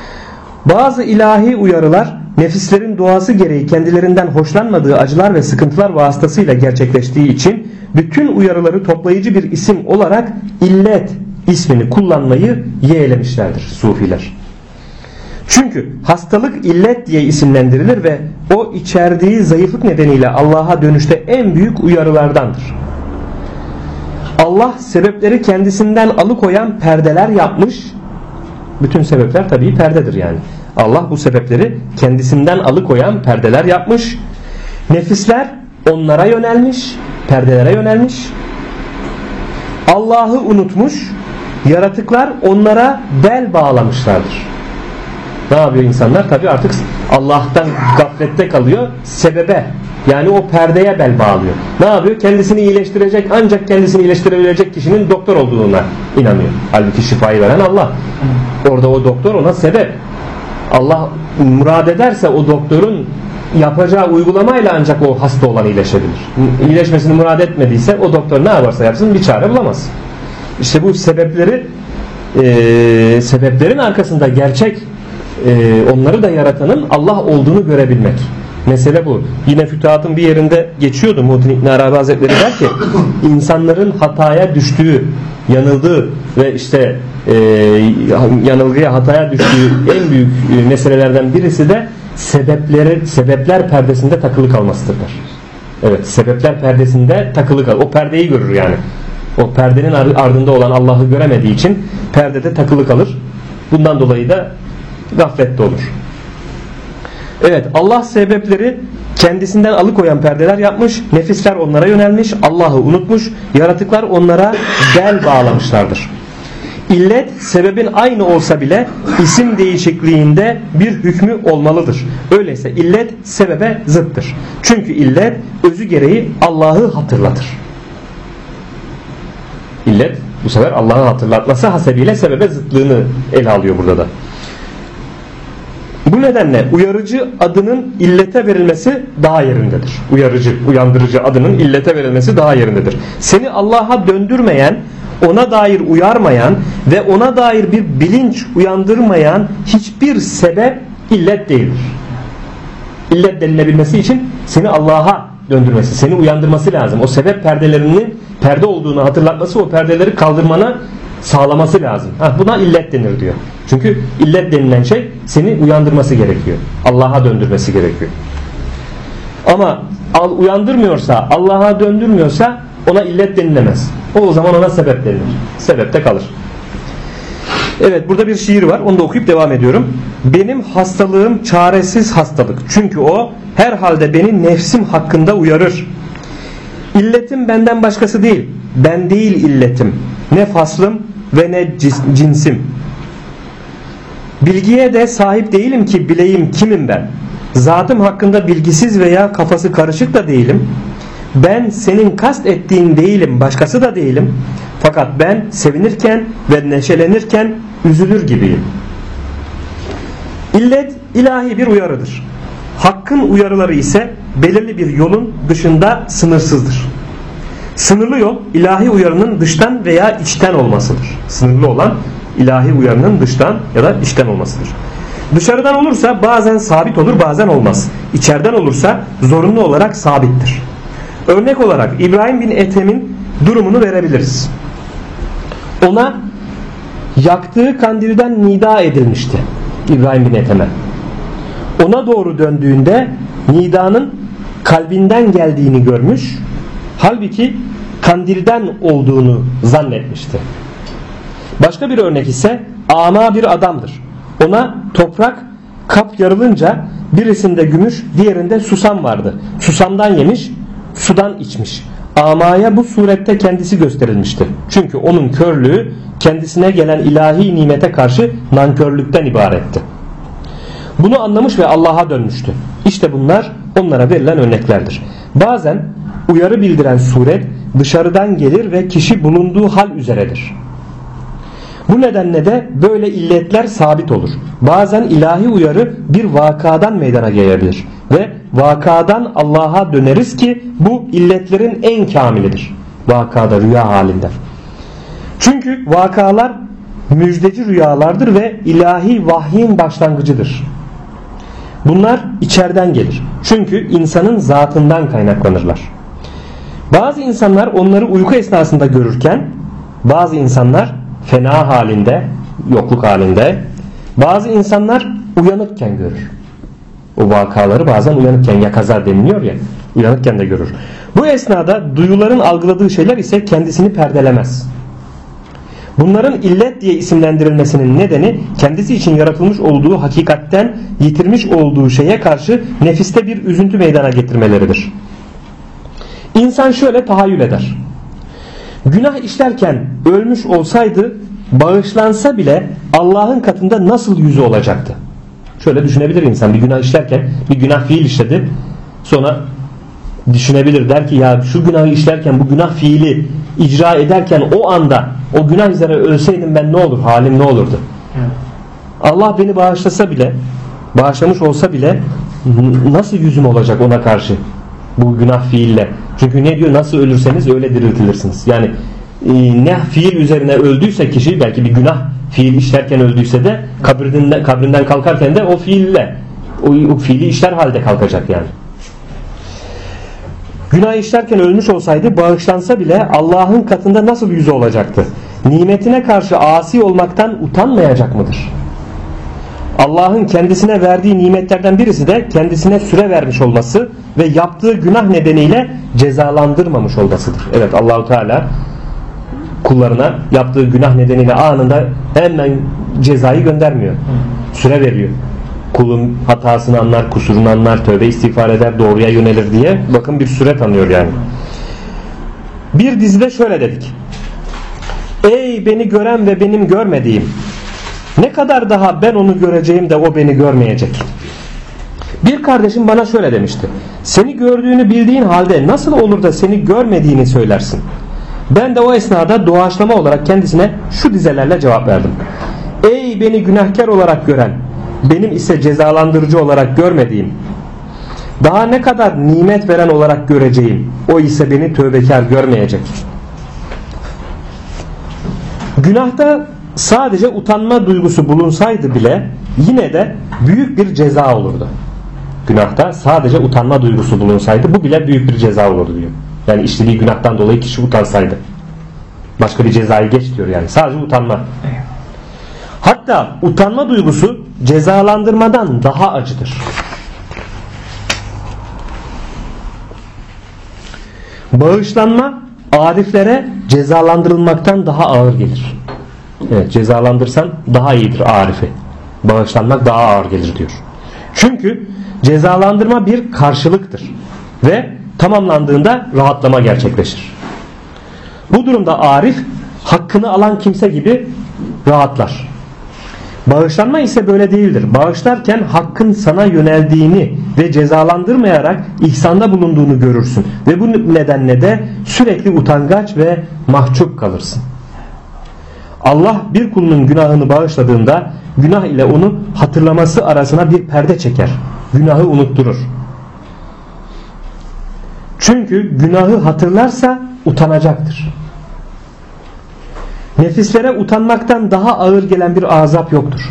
Bazı ilahi uyarılar nefislerin doğası gereği kendilerinden hoşlanmadığı acılar ve sıkıntılar vasıtasıyla gerçekleştiği için bütün uyarıları toplayıcı bir isim olarak illet ismini kullanmayı yeğlemişlerdir sufiler. Çünkü hastalık illet diye isimlendirilir ve o içerdiği zayıflık nedeniyle Allah'a dönüşte en büyük uyarılardandır. Allah sebepleri kendisinden alıkoyan perdeler yapmış. Bütün sebepler tabii perdedir yani. Allah bu sebepleri kendisinden alıkoyan perdeler yapmış. Nefisler onlara yönelmiş, perdelere yönelmiş. Allah'ı unutmuş, yaratıklar onlara bel bağlamışlardır. Ne yapıyor insanlar? Tabii artık Allah'tan gaflette kalıyor, sebebe, yani o perdeye bel bağlıyor. Ne yapıyor? Kendisini iyileştirecek, ancak kendisini iyileştirebilecek kişinin doktor olduğuna inanıyor. Halbuki şifayı veren Allah. Orada o doktor ona sebep. Allah murad ederse o doktorun yapacağı uygulamayla ancak o hasta olan iyileşebilir. İyileşmesini murad etmediyse o doktor ne yaparsa yapsın bir çare bulamaz. İşte bu sebeplerin arkasında gerçek onları da yaratanın Allah olduğunu görebilmek. Mesele bu. Yine Fütuhat'ın bir yerinde geçiyordu. Muhittin İbn Arabi Hazretleri der ki insanların hataya düştüğü, yanıldığı ve işte yanılgıya, hataya düştüğü en büyük meselelerden birisi de sebepler perdesinde takılı kalmasıdır. Evet, sebepler perdesinde takılı kal. O perdeyi görür yani. O perdenin ardında olan Allah'ı göremediği için perdede takılı kalır. Bundan dolayı da gaflette olur. Evet, Allah sebepleri kendisinden alıkoyan perdeler yapmış, nefisler onlara yönelmiş, Allah'ı unutmuş, yaratıklar onlara bel bağlamışlardır. İllet sebebin aynı olsa bile isim değişikliğinde bir hükmü olmalıdır. Öyleyse illet sebebe zıttır. Çünkü illet özü gereği Allah'ı hatırlatır. İllet bu sefer Allah'ı hatırlatması hasebiyle sebebe zıtlığını ele alıyor burada da. Bu nedenle uyarıcı adının illete verilmesi daha yerindedir. Uyarıcı, uyandırıcı adının illete verilmesi daha yerindedir. Seni Allah'a döndürmeyen, ona dair uyarmayan ve ona dair bir bilinç uyandırmayan hiçbir sebep illet değildir. İllet denilebilmesi için seni Allah'a döndürmesi, seni uyandırması lazım. O sebep perdelerinin perde olduğunu hatırlatması, o perdeleri kaldırmana sağlaması lazım. Buna illet denir diyor. Çünkü illet denilen şey seni uyandırması gerekiyor. Allah'a döndürmesi gerekiyor. Ama uyandırmıyorsa, Allah'a döndürmüyorsa ona illet denilemez. O zaman ona sebep denilir. Sebepte kalır. Evet, burada bir şiir var. Onu da okuyup devam ediyorum. Benim hastalığım çaresiz hastalık. Çünkü o herhalde beni nefsim hakkında uyarır. İlletim benden başkası değil. Ben değil illetim. Ne faslım ve ne cinsim. Bilgiye de sahip değilim ki bileyim kimim ben. Zatım hakkında bilgisiz veya kafası karışık da değilim. Ben senin kast ettiğin değilim, başkası da değilim. Fakat ben sevinirken ve neşelenirken üzülür gibiyim. İllet ilahi bir uyarıdır. Hakkın uyarıları ise belirli bir yolun dışında sınırsızdır. Sınırlı yol ilahi uyarının dıştan veya içten olmasıdır. Sınırlı olan ilahi uyarının dıştan ya da içten olmasıdır. Dışarıdan olursa bazen sabit olur, bazen olmaz. İçeriden olursa zorunlu olarak sabittir. Örnek olarak İbrahim bin Ethem'in durumunu verebiliriz. Ona yaktığı kandilden nida edilmişti İbrahim bin Ethem'e. Ona doğru döndüğünde nidanın kalbinden geldiğini görmüş, halbuki kandilden olduğunu zannetmişti. Başka bir örnek ise ama bir adamdır. Ona toprak kap yarılınca birisinde gümüş, diğerinde susam vardı. Susamdan yemiş, sudan içmiş. Amaya bu surette kendisi gösterilmişti. Çünkü onun körlüğü kendisine gelen ilahi nimete karşı nankörlükten ibaretti. Bunu anlamış ve Allah'a dönmüştü. İşte bunlar onlara verilen örneklerdir. Bazen uyarı bildiren suret dışarıdan gelir ve kişi bulunduğu hal üzeredir. Bu nedenle de böyle illetler sabit olur. Bazen ilahi uyarı bir vakadan meydana gelebilir ve vakadan Allah'a döneriz ki bu illetlerin en kamilidir. Vakada, rüya halinde. Çünkü vakalar müjdeci rüyalardır ve ilahi vahyin başlangıcıdır. Bunlar içeriden gelir. Çünkü insanın zatından kaynaklanırlar. Bazı insanlar onları uyku esnasında görürken, bazı insanlar fena halinde, yokluk halinde, bazı insanlar uyanıkken görür. O vakaları bazen uyanıkken, yakaza deniliyor ya, uyanıkken de görür. Bu esnada duyuların algıladığı şeyler ise kendisini perdelemez. Bunların illet diye isimlendirilmesinin nedeni kendisi için yaratılmış olduğu hakikatten yitirmiş olduğu şeye karşı nefiste bir üzüntü meydana getirmeleridir. İnsan şöyle tahayyül eder. Günah işlerken ölmüş olsaydı bağışlansa bile Allah'ın katında nasıl yüzü olacaktı? Şöyle düşünebilir insan, bir günah işlerken, bir günah fiil işledi, sonra düşünebilir, der ki ya şu günahı işlerken, bu günah fiili icra ederken o anda o günah üzere ölseydim ben ne olur, halim ne olurdu? Allah beni bağışlasa bile, bağışlamış olsa bile nasıl yüzüm olacak ona karşı bu günah fiille? Çünkü ne diyor, nasıl ölürseniz öyle diriltilirsiniz. Yani ne fiil üzerine öldüyse kişi, belki bir günah fiil işlerken öldüyse de kabrinden kalkarken de o fiille, o fiili işler halde kalkacak yani. Günah işlerken ölmüş olsaydı bağışlansa bile Allah'ın katında nasıl yüzü olacaktı? Nimetine karşı asi olmaktan utanmayacak mıdır? Allah'ın kendisine verdiği nimetlerden birisi de kendisine süre vermiş olması ve yaptığı günah nedeniyle cezalandırmamış olmasıdır. Evet, Allahu Teala kullarına yaptığı günah nedeniyle anında hemen cezayı göndermiyor. Süre veriyor. Kulun hatasını anlar, kusurunu anlar, tövbe istiğfar eder, doğruya yönelir diye bakın bir süre tanıyor yani. Bir dizide şöyle dedik. Ey beni gören ve benim görmediğim, ne kadar daha ben onu göreceğim de o beni görmeyecek. Bir kardeşim bana şöyle demişti. Seni gördüğünü bildiğin halde nasıl olur da seni görmediğini söylersin? Ben de o esnada doğaçlama olarak kendisine şu dizelerle cevap verdim. Ey beni günahkar olarak gören, benim ise cezalandırıcı olarak görmediğim, daha ne kadar nimet veren olarak göreceğim, o ise beni tövbekar görmeyecek. Günahta sadece utanma duygusu bulunsaydı bile yine de büyük bir ceza olurdu. günahta sadece utanma duygusu bulunsaydı bu bile büyük bir ceza olurdu diyor. Yani işlediği günahtan dolayı kişi utansaydı. Başka bir cezayı geç diyor yani. Sadece utanma. Hatta utanma duygusu cezalandırmadan daha acıdır. Bağışlanma ariflere cezalandırılmaktan daha ağır gelir. Evet, cezalandırsan daha iyidir arifi. Bağışlanmak daha ağır gelir diyor. Çünkü cezalandırma bir karşılıktır ve tamamlandığında rahatlama gerçekleşir. Bu durumda arif hakkını alan kimse gibi rahatlar. Bağışlanma ise böyle değildir. Bağışlarken hakkın sana yöneldiğini ve cezalandırmayarak ihsanda bulunduğunu görürsün. Ve bu nedenle de sürekli utangaç ve mahcup kalırsın. Allah bir kulunun günahını bağışladığında günah ile onu hatırlaması arasına bir perde çeker. Günahı unutturur. Çünkü günahı hatırlarsa utanacaktır. Nefislere utanmaktan daha ağır gelen bir azap yoktur.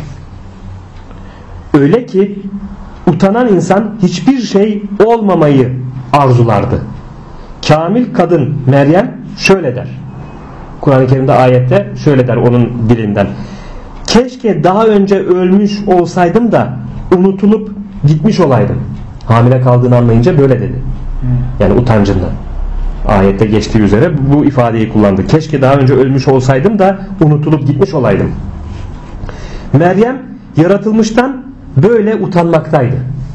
Öyle ki utanan insan hiçbir şey olmamayı arzulardı. Kamil kadın Meryem şöyle der. Kur'an-ı Kerim'de ayette şöyle der onun dilinden. Keşke daha önce ölmüş olsaydım da unutulup gitmiş olaydım. Hamile kaldığını anlayınca böyle dedi. Yani utancından. Ayette geçtiği üzere bu ifadeyi kullandı. Keşke daha önce ölmüş olsaydım da unutulup gitmiş olaydım. Meryem yaratılmıştan böyle utanmaktaydı.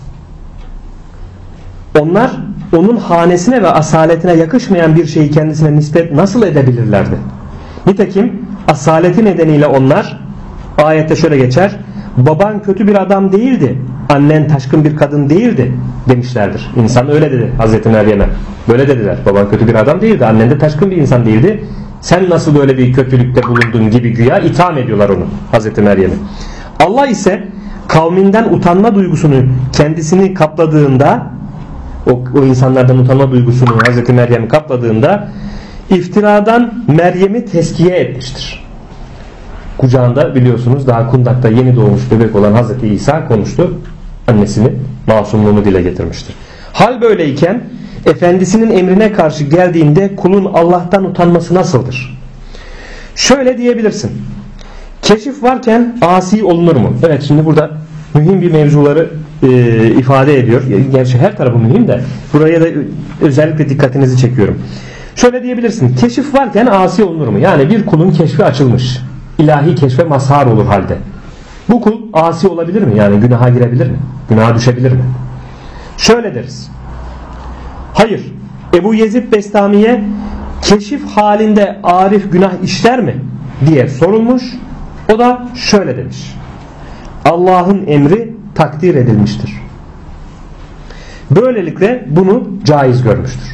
Onlar onun hanesine ve asaletine yakışmayan bir şeyi kendisine nispet nasıl edebilirlerdi? Nitekim asaleti nedeniyle onlar ayette şöyle geçer. Baban kötü bir adam değildi. Annen taşkın bir kadın değildi demişlerdir. İnsan öyle dedi Hazreti Meryem'e. Böyle dediler. Baban kötü bir adam değildi. Annen de taşkın bir insan değildi. Sen nasıl böyle bir kötülükte bulundun gibi güya itham ediyorlar onu Hazreti Meryem'e. Allah ise kavminden utanma duygusunu kendisini kapladığında o insanlardan utanma duygusunu Hazreti Meryem'i kapladığında iftiradan Meryem'i teskiye etmiştir. Kucağında biliyorsunuz daha kundakta yeni doğmuş bebek olan Hazreti İsa konuştu. Annesinin masumluğunu dile getirmiştir. Hal böyleyken efendisinin emrine karşı geldiğinde kulun Allah'tan utanması nasıldır? Şöyle diyebilirsin. Keşif varken asi olunur mu? Evet, şimdi burada mühim bir mevzuları ifade ediyor. Gerçi her tarafı mühim de buraya da özellikle dikkatinizi çekiyorum. Şöyle diyebilirsin. Keşif varken asi olunur mu? Yani bir kulun keşfi açılmış. İlahi keşfe mazhar olur halde. Bu kul asi olabilir mi? Yani günaha girebilir mi? Günaha düşebilir mi? Şöyle deriz. Hayır. Ebu Yezid Bestami'ye keşif halinde arif günah işler mi diye sorulmuş. O da şöyle demiş. Allah'ın emri takdir edilmiştir. Böylelikle bunu caiz görmüştür.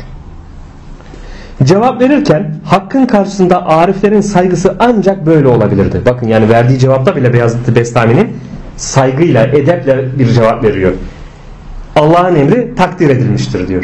Cevap verirken hakkın karşısında ariflerin saygısı ancak böyle olabilirdi. Bakın yani verdiği cevapta bile Beyazıt Bestami'nin saygıyla, edeple bir cevap veriyor. Allah'ın emri takdir edilmiştir diyor.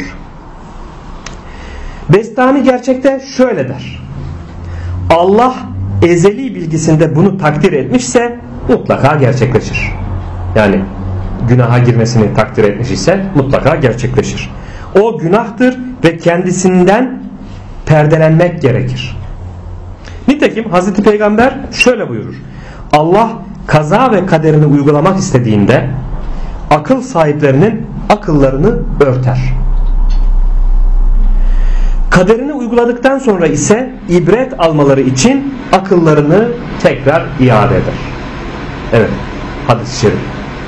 Bestami gerçekte şöyle der. Allah ezeli bilgisinde bunu takdir etmişse mutlaka gerçekleşir. Yani günaha girmesini takdir etmiş ise mutlaka gerçekleşir. O günahtır ve kendisinden perdelenmek gerekir. Nitekim Hazreti Peygamber şöyle buyurur. Allah kaza ve kaderini uygulamak istediğinde akıl sahiplerinin akıllarını örter. Kaderini uyguladıktan sonra ise ibret almaları için akıllarını tekrar iade eder. Evet, hadis-i şerif.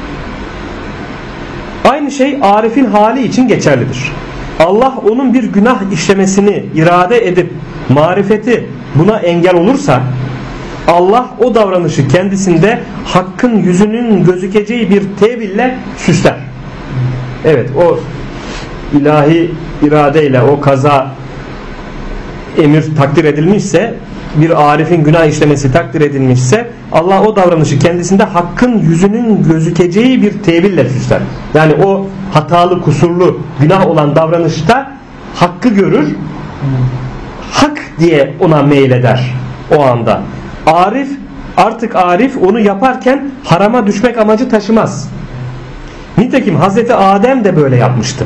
Aynı şey Arif'in hali için geçerlidir. Allah onun bir günah işlemesini irade edip marifeti buna engel olursa Allah o davranışı kendisinde hakkın yüzünün gözükeceği bir teville süsler. Evet, o ilahi iradeyle o kaza emir takdir edilmişse, bir arifin günah işlemesi takdir edilmişse Allah o davranışı kendisinde hakkın yüzünün gözükeceği bir teville süsler. Yani o hatalı, kusurlu, günah olan davranışta hakkı görür, hak diye ona meyleder o anda. Arif onu yaparken harama düşmek amacı taşımaz. Nitekim Hazreti Adem de böyle yapmıştı.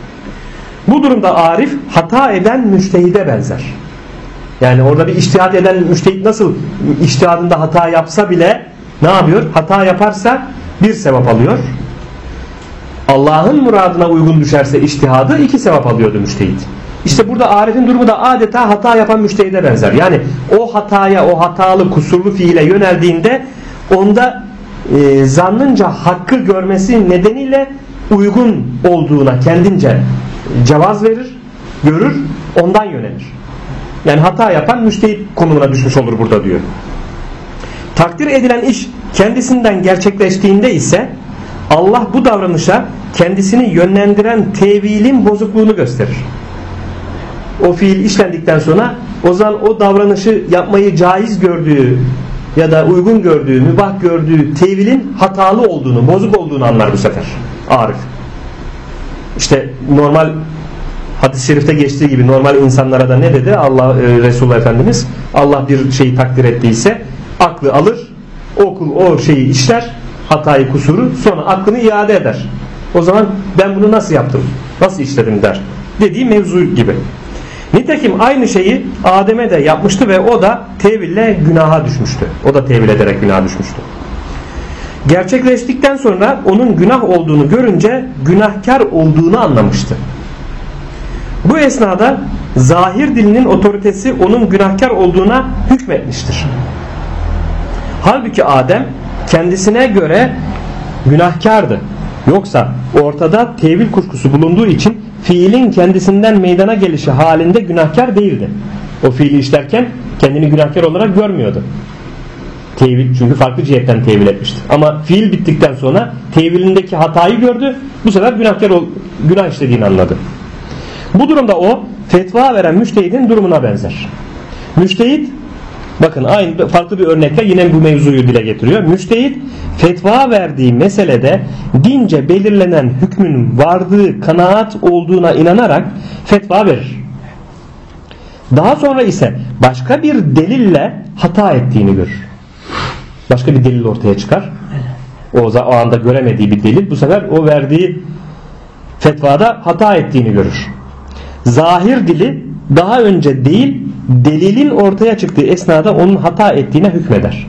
Bu durumda arif hata eden müştehide benzer. Yani orada bir içtihat eden müştehit nasıl içtihadında hata yapsa bile ne yapıyor? Hata yaparsa bir sevap alıyor. Allah'ın muradına uygun düşerse içtihadı 2 sevap alıyordu müştehit. İşte burada arifin durumu da adeta hata yapan müştehide benzer. Yani o hataya, o hatalı, kusurlu fiile yöneldiğinde onda zannınca hakkı görmesi nedeniyle uygun olduğuna kendince cevaz verir, görür, ondan yönelir. Yani hata yapan müştehit konumuna düşmüş olur burada diyor. Takdir edilen iş kendisinden gerçekleştiğinde ise Allah bu davranışa kendisini yönlendiren tevilin bozukluğunu gösterir. O fiil işlendikten sonra o zaman o davranışı yapmayı caiz gördüğü ya da uygun gördüğü, mübah gördüğü tevilin hatalı olduğunu, bozuk olduğunu anlar bu sefer arif. İşte normal hadis-i şerifte geçtiği gibi normal insanlara da ne dedi Allah Resulullah Efendimiz? Allah bir şeyi takdir ettiyse aklı alır, o kul o şeyi işler, hatayı, kusuru, sonra aklını iade eder. O zaman ben bunu nasıl yaptım, nasıl işledim der dediği mevzu gibi. Nitekim aynı şeyi Adem'e de yapmıştı ve o da teville günaha düşmüştü. O da tevil ederek günaha düşmüştü. Gerçekleştikten sonra onun günah olduğunu görünce günahkar olduğunu anlamıştı. Bu esnada zahir dilinin otoritesi onun günahkar olduğuna hükmetmiştir. Halbuki Adem kendisine göre günahkardı. Yoksa ortada tevil kuşkusu bulunduğu için fiilin kendisinden meydana gelişi halinde günahkar değildi. O fiili işlerken kendini günahkar olarak görmüyordu. Tevil, çünkü farklı cihetten tevil etmişti. Ama fiil bittikten sonra tevilindeki hatayı gördü. Bu sefer günah işlediğini anladı. Bu durumda o fetva veren müştehidin durumuna benzer. Müştehit, bakın aynı farklı bir örnekle yine bu mevzuyu dile getiriyor. Müştehit fetva verdiği meselede dince belirlenen hükmün vardığı kanaat olduğuna inanarak fetva verir. Daha sonra ise başka bir delille hata ettiğini görür. Başka bir delil ortaya çıkar. O anda göremediği bir delil, bu sefer o verdiği fetvada hata ettiğini görür. Zahir dili daha önce değil, delilin ortaya çıktığı esnada onun hata ettiğine hükmeder.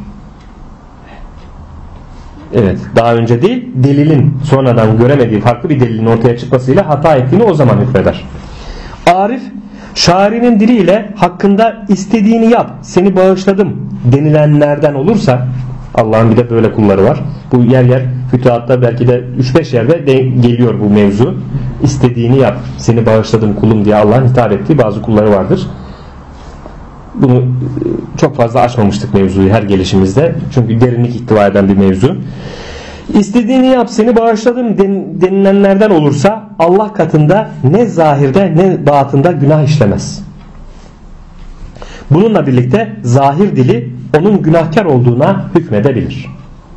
Evet, daha önce değil, delilin sonradan göremediği farklı bir delilin ortaya çıkmasıyla hata ettiğini o zaman hükmeder. Arif, şairinin diliyle hakkında istediğini yap, seni bağışladım denilenlerden olursa, Allah'ın bir de böyle kulları var. Bu yer yer fütuhatta belki de 3-5 yerde geliyor bu mevzu. İstediğini yap, seni bağışladım kulum diye Allah'ın hitap ettiği bazı kulları vardır. Bunu çok fazla açmamıştık mevzuyu her gelişimizde. Çünkü derinlik ihtiva eden bir mevzu. İstediğini yap, seni bağışladım denilenlerden olursa Allah katında ne zahirde ne batında günah işlemez. Bununla birlikte zahir dili onun günahkar olduğuna hükmedebilir.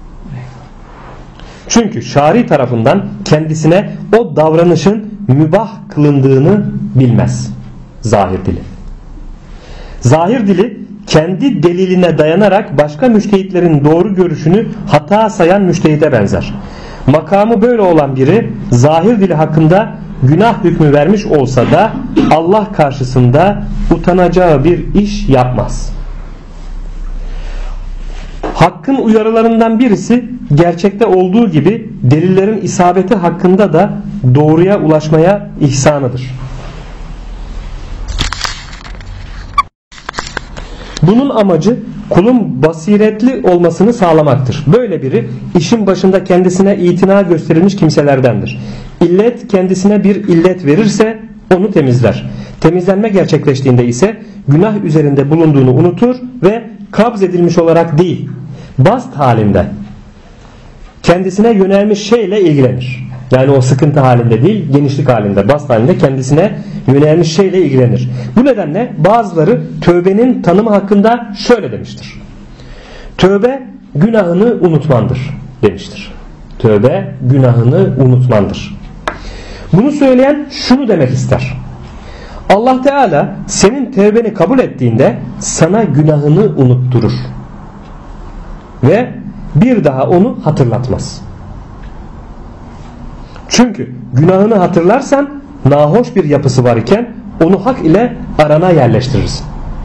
Çünkü şari tarafından kendisine o davranışın mübah kılındığını bilmez zahir dili. Zahir dili kendi deliline dayanarak başka müştehitlerin doğru görüşünü hata sayan müştehite benzer. Makamı böyle olan biri zahir dili hakkında günah hükmü vermiş olsa da Allah karşısında utanacağı bir iş yapmaz. Hakkın uyarılarından birisi gerçekte olduğu gibi delillerin isabeti hakkında da doğruya ulaşmaya ihsanıdır. Bunun amacı kulun basiretli olmasını sağlamaktır. Böyle biri işin başında kendisine itina gösterilmiş kimselerdendir. İllet kendisine bir illet verirse onu temizler. Temizlenme gerçekleştiğinde ise günah üzerinde bulunduğunu unutur ve kabz edilmiş olarak değil, bast halinde kendisine yönelmiş şeyle ilgilenir. Yani o sıkıntı halinde değil, genişlik halinde, bast halinde kendisine yönelmiş şeyle ilgilenir. Bu nedenle bazıları tövbenin tanımı hakkında şöyle demiştir. Tövbe günahını unutmandır demiştir. Tövbe günahını unutmandır. Bunu söyleyen şunu demek ister. Allah Teala senin tövbeni kabul ettiğinde sana günahını unutturur. Ve bir daha onu hatırlatmaz. Çünkü günahını hatırlarsan nahoş bir yapısı var iken onu hak ile arana yerleştirirsin.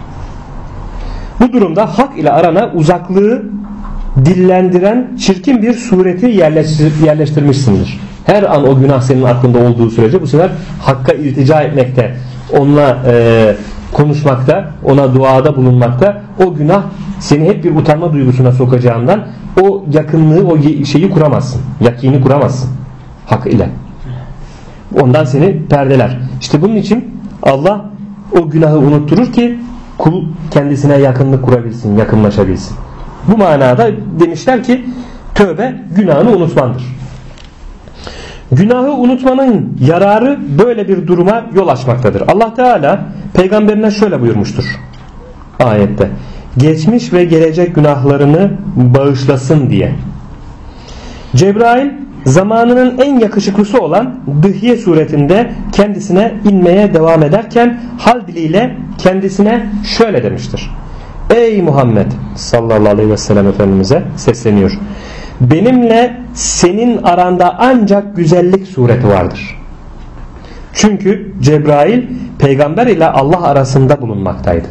Bu durumda hak ile arana uzaklığı dillendiren çirkin bir sureti yerleştirmişsindir. Her an o günah senin aklında olduğu sürece bu sefer Hakk'a iltica etmekte, onunla konuşmakta, ona duada bulunmakta, o günah seni hep bir utanma duygusuna sokacağından o yakınlığı, o şeyi kuramazsın. Yakini kuramazsın hak ile. Ondan seni perdeler. İşte bunun için Allah o günahı unutturur ki kul kendisine yakınlık kurabilsin, yakınlaşabilsin. Bu manada demişler ki tövbe günahını unutmandır. Günahı unutmanın yararı böyle bir duruma yol açmaktadır. Allah Teala peygamberine şöyle buyurmuştur ayette: geçmiş ve gelecek günahlarını bağışlasın diye. Cebrail zamanının en yakışıklısı olan Dıhye suretinde kendisine inmeye devam ederken hal diliyle kendisine şöyle demiştir: ey Muhammed sallallahu aleyhi ve sellem Efendimiz'e sesleniyor. Benimle senin aranda ancak güzellik sureti vardır. Çünkü Cebrail peygamber ile Allah arasında bulunmaktaydı.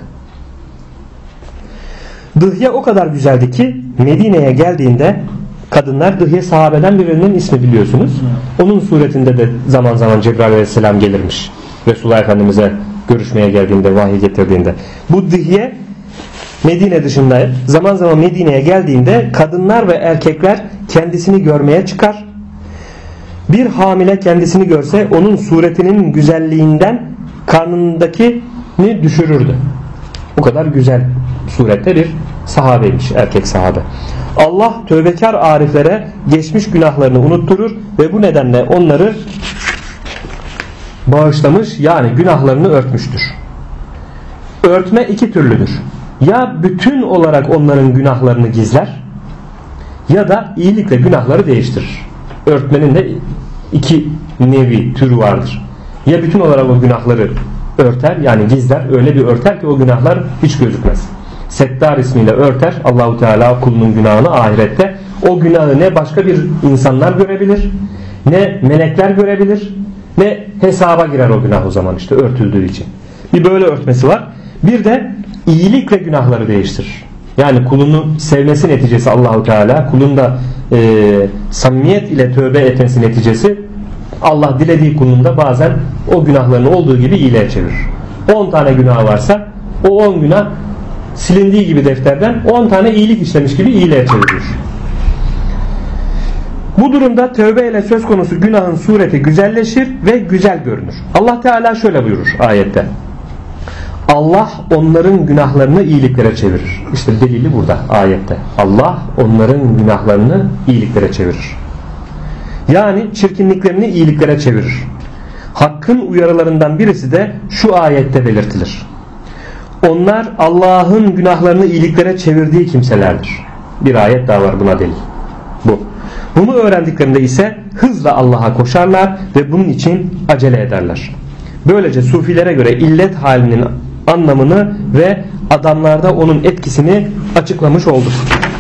Dıhye o kadar güzeldi ki Medine'ye geldiğinde kadınlar, Dıhye sahabeden birinin ismi biliyorsunuz. Onun suretinde de zaman zaman Cebrail aleyhisselam gelirmiş. Resulullah Efendimiz'e görüşmeye geldiğinde, vahiy getirdiğinde. Bu Dıhye Medine dışında zaman zaman Medine'ye geldiğinde kadınlar ve erkekler kendisini görmeye çıkar. Bir hamile kendisini görse onun suretinin güzelliğinden karnındakini düşürürdü. O kadar güzel surette bir sahabeymiş, erkek sahabe. Allah tövbekar ariflere geçmiş günahlarını unutturur ve bu nedenle onları bağışlamış, yani günahlarını örtmüştür. Örtme iki türlüdür. Ya bütün olarak onların günahlarını gizler ya da iyilikle günahları değiştirir. Örtmenin de iki nevi, türü vardır. Ya bütün olarak o günahları örter, yani gizler, öyle bir örter ki o günahlar hiç gözükmez. Settar ismiyle örter Allahu Teala kulunun günahını ahirette. O günahı ne başka bir insanlar görebilir, ne melekler görebilir, ne hesaba girer o günah o zaman, işte örtüldüğü için. Bir böyle örtmesi var. Bir de iyilikle günahları değiştirir. Yani kulunu sevmesi neticesi Allahu Teala, kulun da samimiyet ile tövbe etmesi neticesi Allah dilediği kulunda bazen o günahlarını olduğu gibi iyiliğe çevirir. 10 tane günah varsa o 10 günah silindiği gibi defterden 10 tane iyilik işlemiş gibi iyiliğe çevirilir. Bu durumda tövbe ile söz konusu günahın sureti güzelleşir ve güzel görünür. Allah Teala şöyle buyurur ayette: Allah onların günahlarını iyiliklere çevirir. İşte delili burada ayette. Allah onların günahlarını iyiliklere çevirir. Yani çirkinliklerini iyiliklere çevirir. Hakkın uyarılarından birisi de şu ayette belirtilir: onlar Allah'ın günahlarını iyiliklere çevirdiği kimselerdir. Bir ayet daha var buna delil. Bunu öğrendiklerinde ise hızla Allah'a koşarlar ve bunun için acele ederler. Böylece sufilere göre illet halinin anlamını ve adamlarda onun etkisini açıklamış olduk.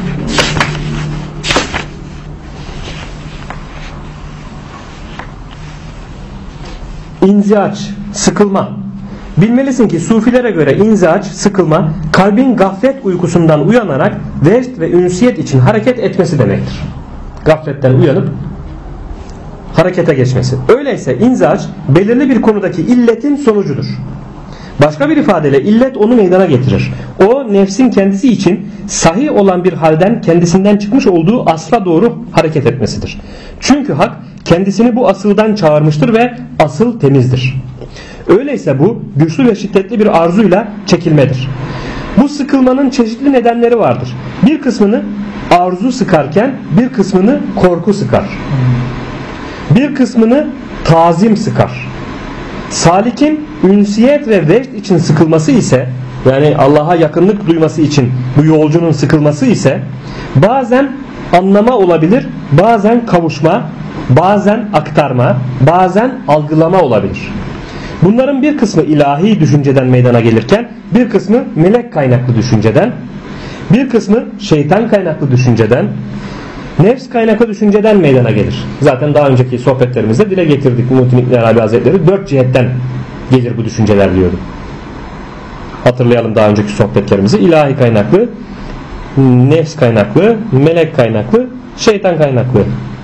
İnziaç, sıkılma. Bilmelisin ki sufilere göre inziaç, sıkılma, kalbin gaflet uykusundan uyanarak vecd ve ünsiyet için hareket etmesi demektir. Gafletten uyanıp harekete geçmesi. Öyleyse inziaç belirli bir konudaki illetin sonucudur. Başka bir ifadeyle illet onu meydana getirir. O nefsin kendisi için sahih olan bir halden kendisinden çıkmış olduğu asla doğru hareket etmesidir. Çünkü hak kendisini bu asıldan çağırmıştır ve asıl temizdir. Öyleyse bu güçlü ve şiddetli bir arzuyla çekilmedir. Bu sıkılmanın çeşitli nedenleri vardır. Bir kısmını arzu sıkarken bir kısmını korku sıkar. Bir kısmını tazim sıkar. Salikin ünsiyet ve vecd için sıkılması ise, yani Allah'a yakınlık duyması için bu yolcunun sıkılması ise bazen anlama olabilir, bazen kavuşma, bazen aktarma, bazen algılama olabilir. Bunların bir kısmı ilahi düşünceden meydana gelirken bir kısmı melek kaynaklı düşünceden, bir kısmı şeytan kaynaklı düşünceden, Nefs kaynaklı düşünceden meydana gelir. Zaten daha önceki sohbetlerimizde dile getirdik. Muhittin İbn Arabi Hazretleri 4 cihetten gelir bu düşünceler diyordu. Hatırlayalım daha önceki sohbetlerimizi. İlahi kaynaklı, nefs kaynaklı, melek kaynaklı, şeytan kaynaklı.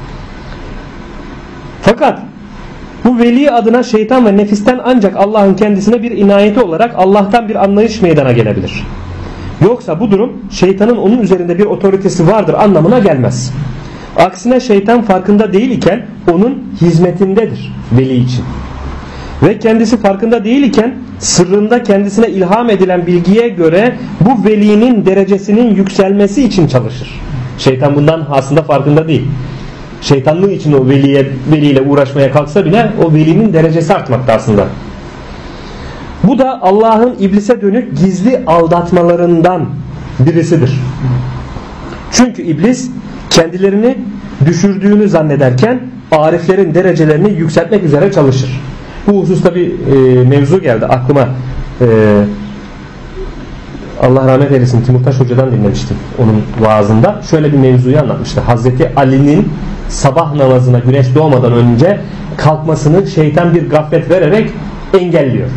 Fakat bu veli adına şeytan ve nefisten ancak Allah'ın kendisine bir inayeti olarak Allah'tan bir anlayış meydana gelebilir. Yoksa bu durum şeytanın onun üzerinde bir otoritesi vardır anlamına gelmez. Aksine şeytan farkında değil iken onun hizmetindedir veli için. Ve kendisi farkında değil iken sırrında kendisine ilham edilen bilgiye göre bu velinin derecesinin yükselmesi için çalışır. Şeytan bundan aslında farkında değil. Şeytanlığı için o veliyle uğraşmaya kalksa bile o velinin derecesi artmakta aslında. Bu da Allah'ın iblise dönük gizli aldatmalarından birisidir. Çünkü iblis kendilerini düşürdüğünü zannederken ariflerin derecelerini yükseltmek üzere çalışır. Bu hususta bir mevzu geldi aklıma. Allah rahmet eylesin, Timurtaş Hoca'dan dinlemiştim onun vaazında. Şöyle bir mevzuyu anlatmıştı. Hazreti Ali'nin sabah namazına güneş doğmadan önce kalkmasını şeytan bir gaflet vererek engelliyor.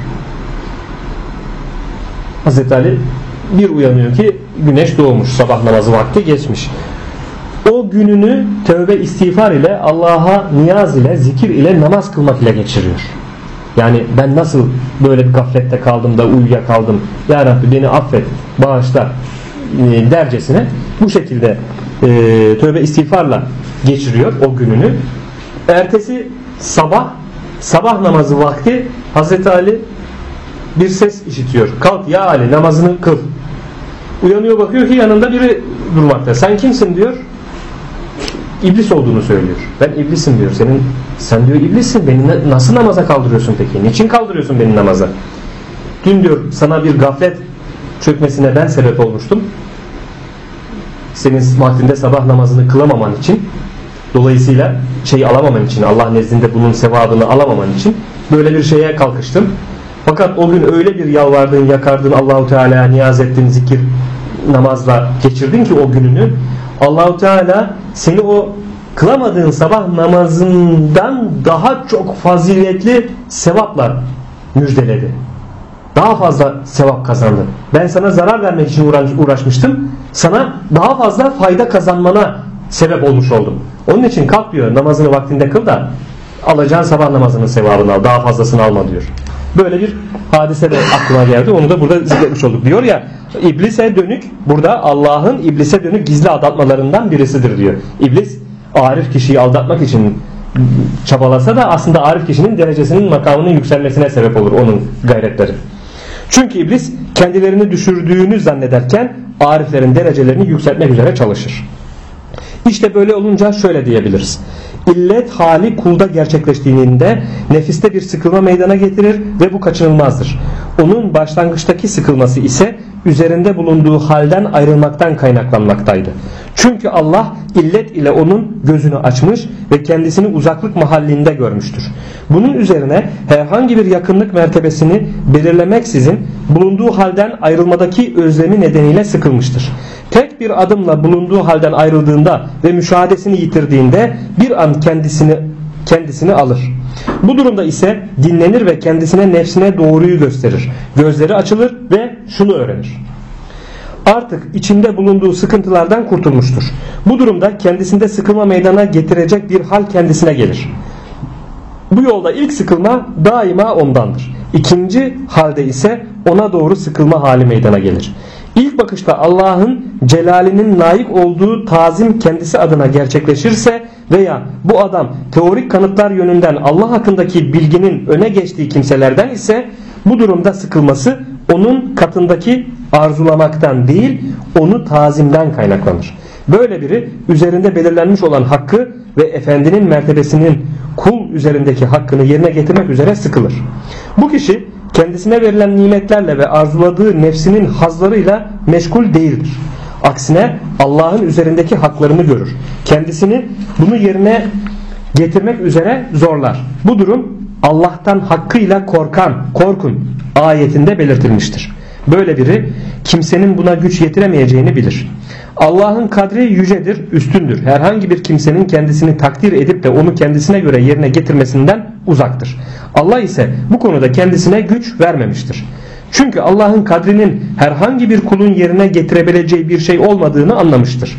Hazreti Ali bir uyanıyor ki güneş doğmuş, sabah namazı vakti geçmiş. O gününü tövbe istiğfar ile, Allah'a niyaz ile, zikir ile, namaz kılmak ile geçiriyor. Yani ben nasıl böyle bir gaflette kaldım da uyuyakaldım, Ya Rabbi beni affet, bağışla dercesine bu şekilde tövbe istiğfarla geçiriyor o gününü. Ertesi sabah namazı vakti Hazreti Ali bir ses işitiyor. Kalk ya Ali, namazını kıl. Uyanıyor, bakıyor ki yanında biri durmakta. Sen kimsin diyor. İblis olduğunu söylüyor. Ben iblisim diyor. Sen diyor iblissin. Beni nasıl namaza kaldırıyorsun peki? Niçin kaldırıyorsun beni namaza? Dün diyor sana bir gaflet çökmesine ben sebep olmuştum. Senin vaktinde sabah namazını kılamaman için, dolayısıyla alamaman için, Allah nezdinde bunun sevabını alamaman için böyle bir şeye kalkıştım. Fakat o gün öyle bir yalvardın, yakardın, Allahu Teala'ya niyaz ettin, zikir, namazla geçirdin ki o gününü, Allahu Teala seni o kılamadığın sabah namazından daha çok faziletli sevapla müjdeledi. Daha fazla sevap kazandın. Ben sana zarar vermek için uğraşmıştım. Sana daha fazla fayda kazanmana sebep olmuş oldum. Onun için kalk diyor, namazını vaktinde kıl da alacağın sabah namazının sevabını al. Daha fazlasını alma diyor. Böyle bir hadise de aklıma geldi. Onu da burada zikretmiş olduk. Diyor ya, iblise dönük, burada Allah'ın iblise dönük gizli aldatmalarından birisidir diyor. İblis arif kişiyi aldatmak için çabalasa da aslında arif kişinin derecesinin, makamının yükselmesine sebep olur onun gayretleri. Çünkü iblis kendilerini düşürdüğünü zannederken ariflerin derecelerini yükseltmek üzere çalışır. İşte böyle olunca şöyle diyebiliriz. İllet hali kulda gerçekleştiğinde nefiste bir sıkılma meydana getirir ve bu kaçınılmazdır. Onun başlangıçtaki sıkılması ise üzerinde bulunduğu halden ayrılmaktan kaynaklanmaktaydı. Çünkü Allah illet ile onun gözünü açmış ve kendisini uzaklık mahallinde görmüştür. Bunun üzerine herhangi bir yakınlık mertebesini belirlemeksizin bulunduğu halden ayrılmadaki özlemi nedeniyle sıkılmıştır. Tek bir adımla bulunduğu halden ayrıldığında ve müşahadesini yitirdiğinde bir an kendisini alır. Bu durumda ise dinlenir ve kendisine, nefsine doğruyu gösterir. Gözleri açılır ve şunu öğrenir: artık içinde bulunduğu sıkıntılardan kurtulmuştur. Bu durumda kendisinde sıkılma meydana getirecek bir hal kendisine gelir. Bu yolda ilk sıkılma daima ondandır. İkinci halde ise ona doğru sıkılma hali meydana gelir. İlk bakışta Allah'ın celalinin layık olduğu tazim kendisi adına gerçekleşirse veya bu adam teorik kanıtlar yönünden Allah hakkındaki bilginin öne geçtiği kimselerden ise bu durumda sıkılması onun katındaki arzulamaktan değil, onu tazimden kaynaklanır. Böyle biri üzerinde belirlenmiş olan hakkı ve efendinin mertebesinin kul üzerindeki hakkını yerine getirmek üzere sıkılır. Bu kişi kendisine verilen nimetlerle ve arzuladığı nefsinin hazlarıyla meşgul değildir. Aksine Allah'ın üzerindeki haklarını görür. Kendisini bunu yerine getirmek üzere zorlar. Bu durum Allah'tan hakkıyla korkun ayetinde belirtilmiştir. Böyle biri kimsenin buna güç yetiremeyeceğini bilir. Allah'ın kadri yücedir, üstündür. Herhangi bir kimsenin kendisini takdir edip de onu kendisine göre yerine getirmesinden uzaktır. Allah ise bu konuda kendisine güç vermemiştir. Çünkü Allah'ın kadrinin herhangi bir kulun yerine getirebileceği bir şey olmadığını anlamıştır.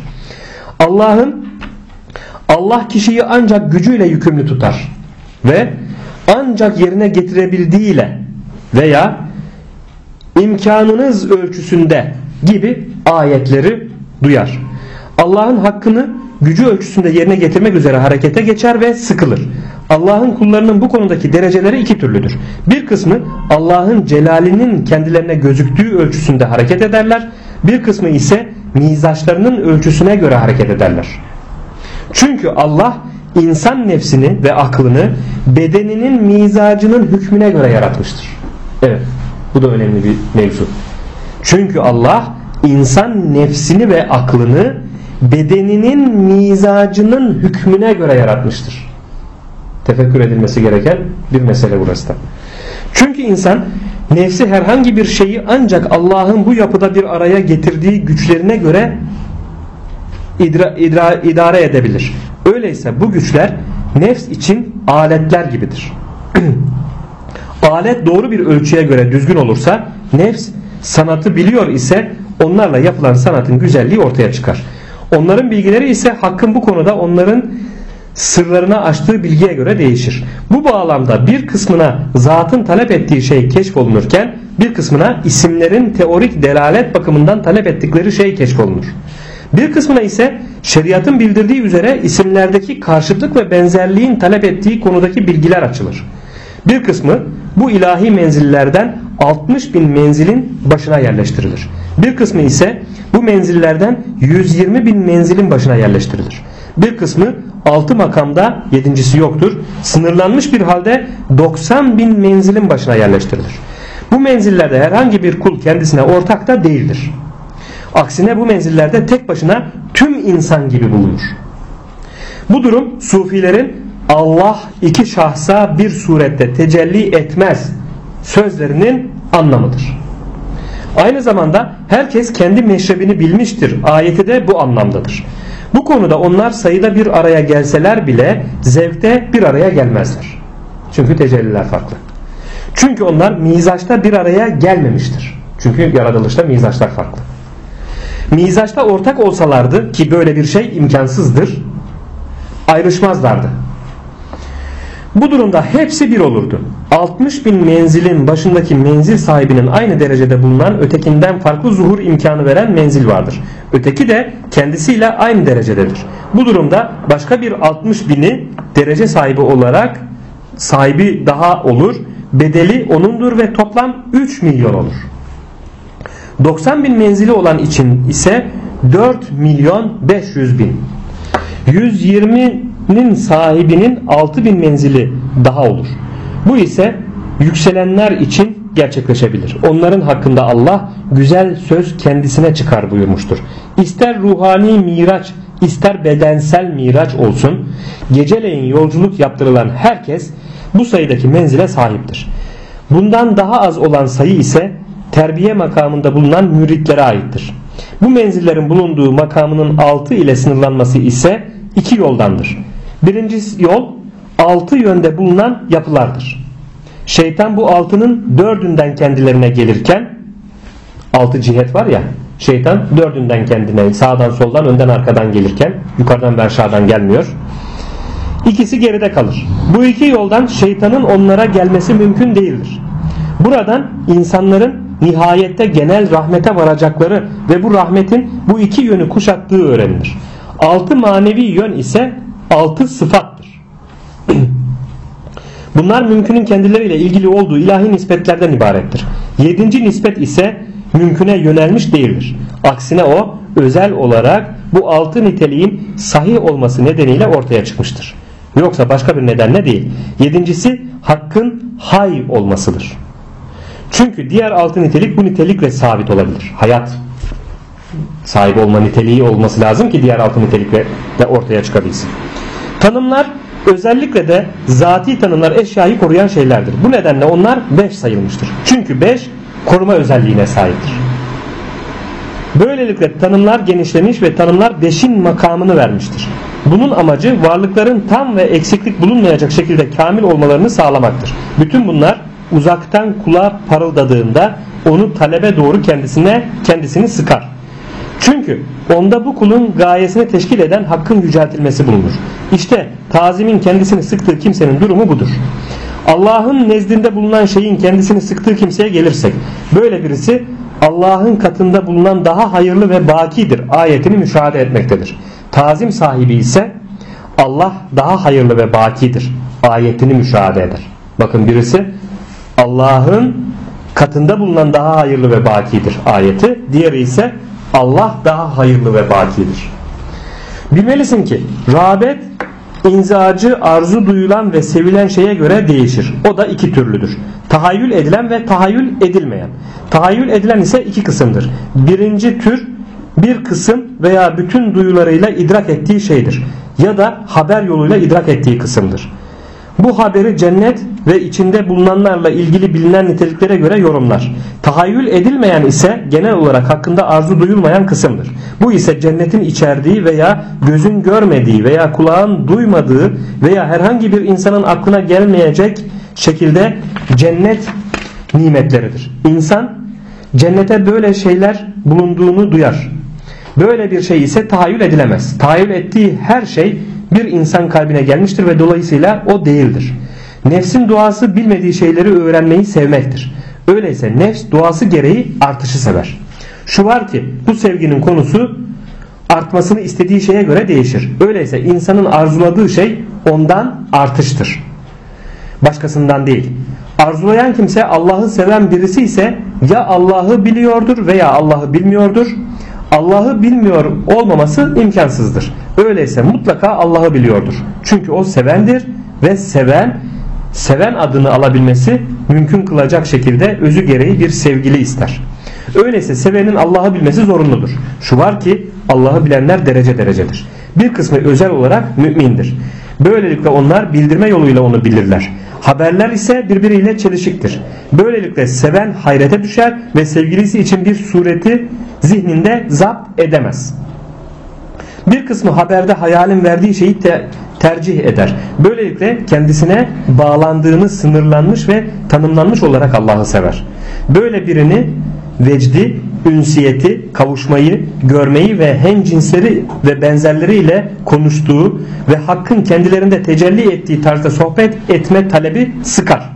Allah kişiyi ancak gücüyle yükümlü tutar ve ancak yerine getirebildiğiyle veya imkanınız ölçüsünde gibi ayetleri duyar. Allah'ın hakkını gücü ölçüsünde yerine getirmek üzere harekete geçer ve sıkılır. Allah'ın kullarının bu konudaki dereceleri iki türlüdür. Bir kısmı Allah'ın celalinin kendilerine gözüktüğü ölçüsünde hareket ederler. Bir kısmı ise mizaçlarının ölçüsüne göre hareket ederler. Çünkü Allah insan nefsini ve aklını bedeninin mizacının hükmüne göre yaratmıştır. Evet, bu da önemli bir mevzu. Çünkü Allah insan nefsini ve aklını bedeninin mizacının hükmüne göre yaratmıştır. Tefekkür edilmesi gereken bir mesele burası da. Çünkü insan nefsi herhangi bir şeyi ancak Allah'ın bu yapıda bir araya getirdiği güçlerine göre idare edebilir. Öyleyse bu güçler nefs için aletler gibidir. Alet doğru bir ölçüye göre düzgün olursa, nefs sanatı biliyor ise onlarla yapılan sanatın güzelliği ortaya çıkar. Onların bilgileri ise hakkın bu konuda onların sırlarına açtığı bilgiye göre değişir. Bu bağlamda bir kısmına zatın talep ettiği şey keşfolunurken bir kısmına isimlerin teorik delalet bakımından talep ettikleri şey keşfolunur. Bir kısmına ise şeriatın bildirdiği üzere isimlerdeki karşıtlık ve benzerliğin talep ettiği konudaki bilgiler açılır. Bir kısmı bu ilahi menzillerden 60.000 menzilin başına yerleştirilir. Bir kısmı ise bu menzillerden 120.000 menzilin başına yerleştirilir. Bir kısmı 6 makamda, 7.'si yoktur, sınırlanmış bir halde 90.000 menzilin başına yerleştirilir. Bu menzillerde herhangi bir kul kendisine ortak da değildir. Aksine bu menzillerde tek başına tüm insan gibi bulunur. Bu durum sufilerin Allah iki şahsa bir surette tecelli etmez sözlerinin anlamıdır. Aynı zamanda herkes kendi meşrebini bilmiştir ayeti de bu anlamdadır. Bu konuda onlar sayıda bir araya gelseler bile zevkte bir araya gelmezler. Çünkü tecelliler farklı. Çünkü onlar mizaçta bir araya gelmemiştir. Çünkü yaratılışta mizaçlar farklı. Mizaçta ortak olsalardı, ki böyle bir şey imkansızdır, ayrışmazlardı. Bu durumda hepsi bir olurdu. 60.000 menzilin başındaki menzil sahibinin aynı derecede bulunan ötekinden farklı zuhur imkanı veren menzil vardır. Öteki de kendisiyle aynı derecededir. Bu durumda başka bir 60.000'i derece sahibi olarak sahibi daha olur. Bedeli onundur ve toplam 3 milyon olur. 90.000 menzili olan için ise 4.500.000. 120'nin sahibinin 6.000 menzili daha olur. Bu ise yükselenler için gerçekleşebilir. Onların hakkında Allah güzel söz kendisine çıkar buyurmuştur. İster ruhani miraç, ister bedensel miraç olsun, geceleyin yolculuk yaptırılan herkes bu sayıdaki menzile sahiptir. Bundan daha az olan sayı ise terbiye makamında bulunan müritlere aittir. Bu menzillerin bulunduğu makamının 6 ile sınırlanması ise 2 yoldandır. Birincisi yol 6 yönde bulunan yapılardır. Şeytan bu 6'nın 4'ünden kendilerine gelirken, 6 cihet var ya, şeytan 4'ünden kendine sağdan soldan önden arkadan gelirken, yukarıdan ve aşağıdan gelmiyor. İkisi geride kalır. Bu iki yoldan şeytanın onlara gelmesi mümkün değildir. Buradan insanların nihayette genel rahmete varacakları ve bu rahmetin bu iki yönü kuşattığı öğrenilir. 6 manevi yön ise 6 sıfattır. Bunlar mümkünün kendileriyle ilgili olduğu ilahi nispetlerden ibarettir. 7. nispet ise mümküne yönelmiş değildir. Aksine o özel olarak bu 6 niteliğin sahih olması nedeniyle ortaya çıkmıştır. Yoksa başka bir nedenle değil. 7.'si hakkın hay olmasıdır. Çünkü diğer 6 nitelik bu nitelikle sabit olabilir. Hayat sahibi olma niteliği olması lazım ki diğer 6 nitelikle de ortaya çıkabilsin. Tanımlar özellikle de zati tanımlar eşyayı koruyan şeylerdir. Bu nedenle onlar 5 sayılmıştır. Çünkü 5 koruma özelliğine sahiptir. Böylelikle tanımlar genişlemiş ve tanımlar beşin makamını vermiştir. Bunun amacı varlıkların tam ve eksiklik bulunmayacak şekilde kamil olmalarını sağlamaktır. Bütün bunlar uzaktan kulağa parıldadığında onu talebe doğru kendisini sıkar. Çünkü onda bu kulun gayesini teşkil eden hakkın yüceltilmesi bulunur. İşte tazimin kendisini sıktığı kimsenin durumu budur. Allah'ın nezdinde bulunan şeyin kendisini sıktığı kimseye gelirsek, böyle birisi Allah'ın katında bulunan daha hayırlı ve bakidir ayetini müşahede etmektedir. Tazim sahibi ise Allah daha hayırlı ve bakidir ayetini müşahede eder. Bakın, birisi Allah'ın katında bulunan daha hayırlı ve bakidir ayeti, diğeri ise Allah daha hayırlı ve bakidir. Bilmelisin ki rağbet inzacı, arzu duyulan ve sevilen şeye göre değişir. O da iki türlüdür. Tahayyül edilen ve tahayyül edilmeyen. Tahayyül edilen ise iki kısımdır. Birinci tür bir kısım veya bütün duyularıyla idrak ettiği şeydir. Ya da haber yoluyla idrak ettiği kısımdır. Bu haberi cennet ve içinde bulunanlarla ilgili bilinen niteliklere göre yorumlar. Tahayyül edilmeyen ise genel olarak hakkında arzu duyulmayan kısımdır. Bu ise cennetin içerdiği veya gözün görmediği veya kulağın duymadığı veya herhangi bir insanın aklına gelmeyecek şekilde cennet nimetleridir. İnsan cennete böyle şeyler bulunduğunu duyar. Böyle bir şey ise tahayyül edilemez. Tahayyül ettiği her şey bir insan kalbine gelmiştir ve dolayısıyla o değildir. Nefsin doğası bilmediği şeyleri öğrenmeyi sevmektir. Öyleyse nefs doğası gereği artışı sever. Şu var ki bu sevginin konusu artmasını istediği şeye göre değişir. Öyleyse insanın arzuladığı şey ondan artıştır, başkasından değil. Arzulayan kimse Allah'ı seven birisi ise ya Allah'ı biliyordur veya Allah'ı bilmiyordur. Allah'ı bilmiyor olmaması imkansızdır. Öyleyse mutlaka Allah'ı biliyordur. Çünkü o sevendir ve seven adını alabilmesi mümkün kılacak şekilde özü gereği bir sevgili ister. Öyleyse sevenin Allah'ı bilmesi zorunludur. Şu var ki Allah'ı bilenler derece derecedir. Bir kısmı özel olarak mümindir. Böylelikle onlar bildirme yoluyla onu bilirler. Haberler ise birbiriyle çelişiktir. Böylelikle seven hayrete düşer ve sevgilisi için bir sureti zihninde zapt edemez. Bir kısmı haberde hayalin verdiği şeyi tercih eder. Böylelikle kendisine bağlandığını sınırlanmış ve tanımlanmış olarak Allah'ı sever. Böyle birini vecdi, ünsiyeti, kavuşmayı, görmeyi ve hemcinsleri ve benzerleriyle konuştuğu ve hakkın kendilerinde tecelli ettiği tarzda sohbet etme talebi sıkar.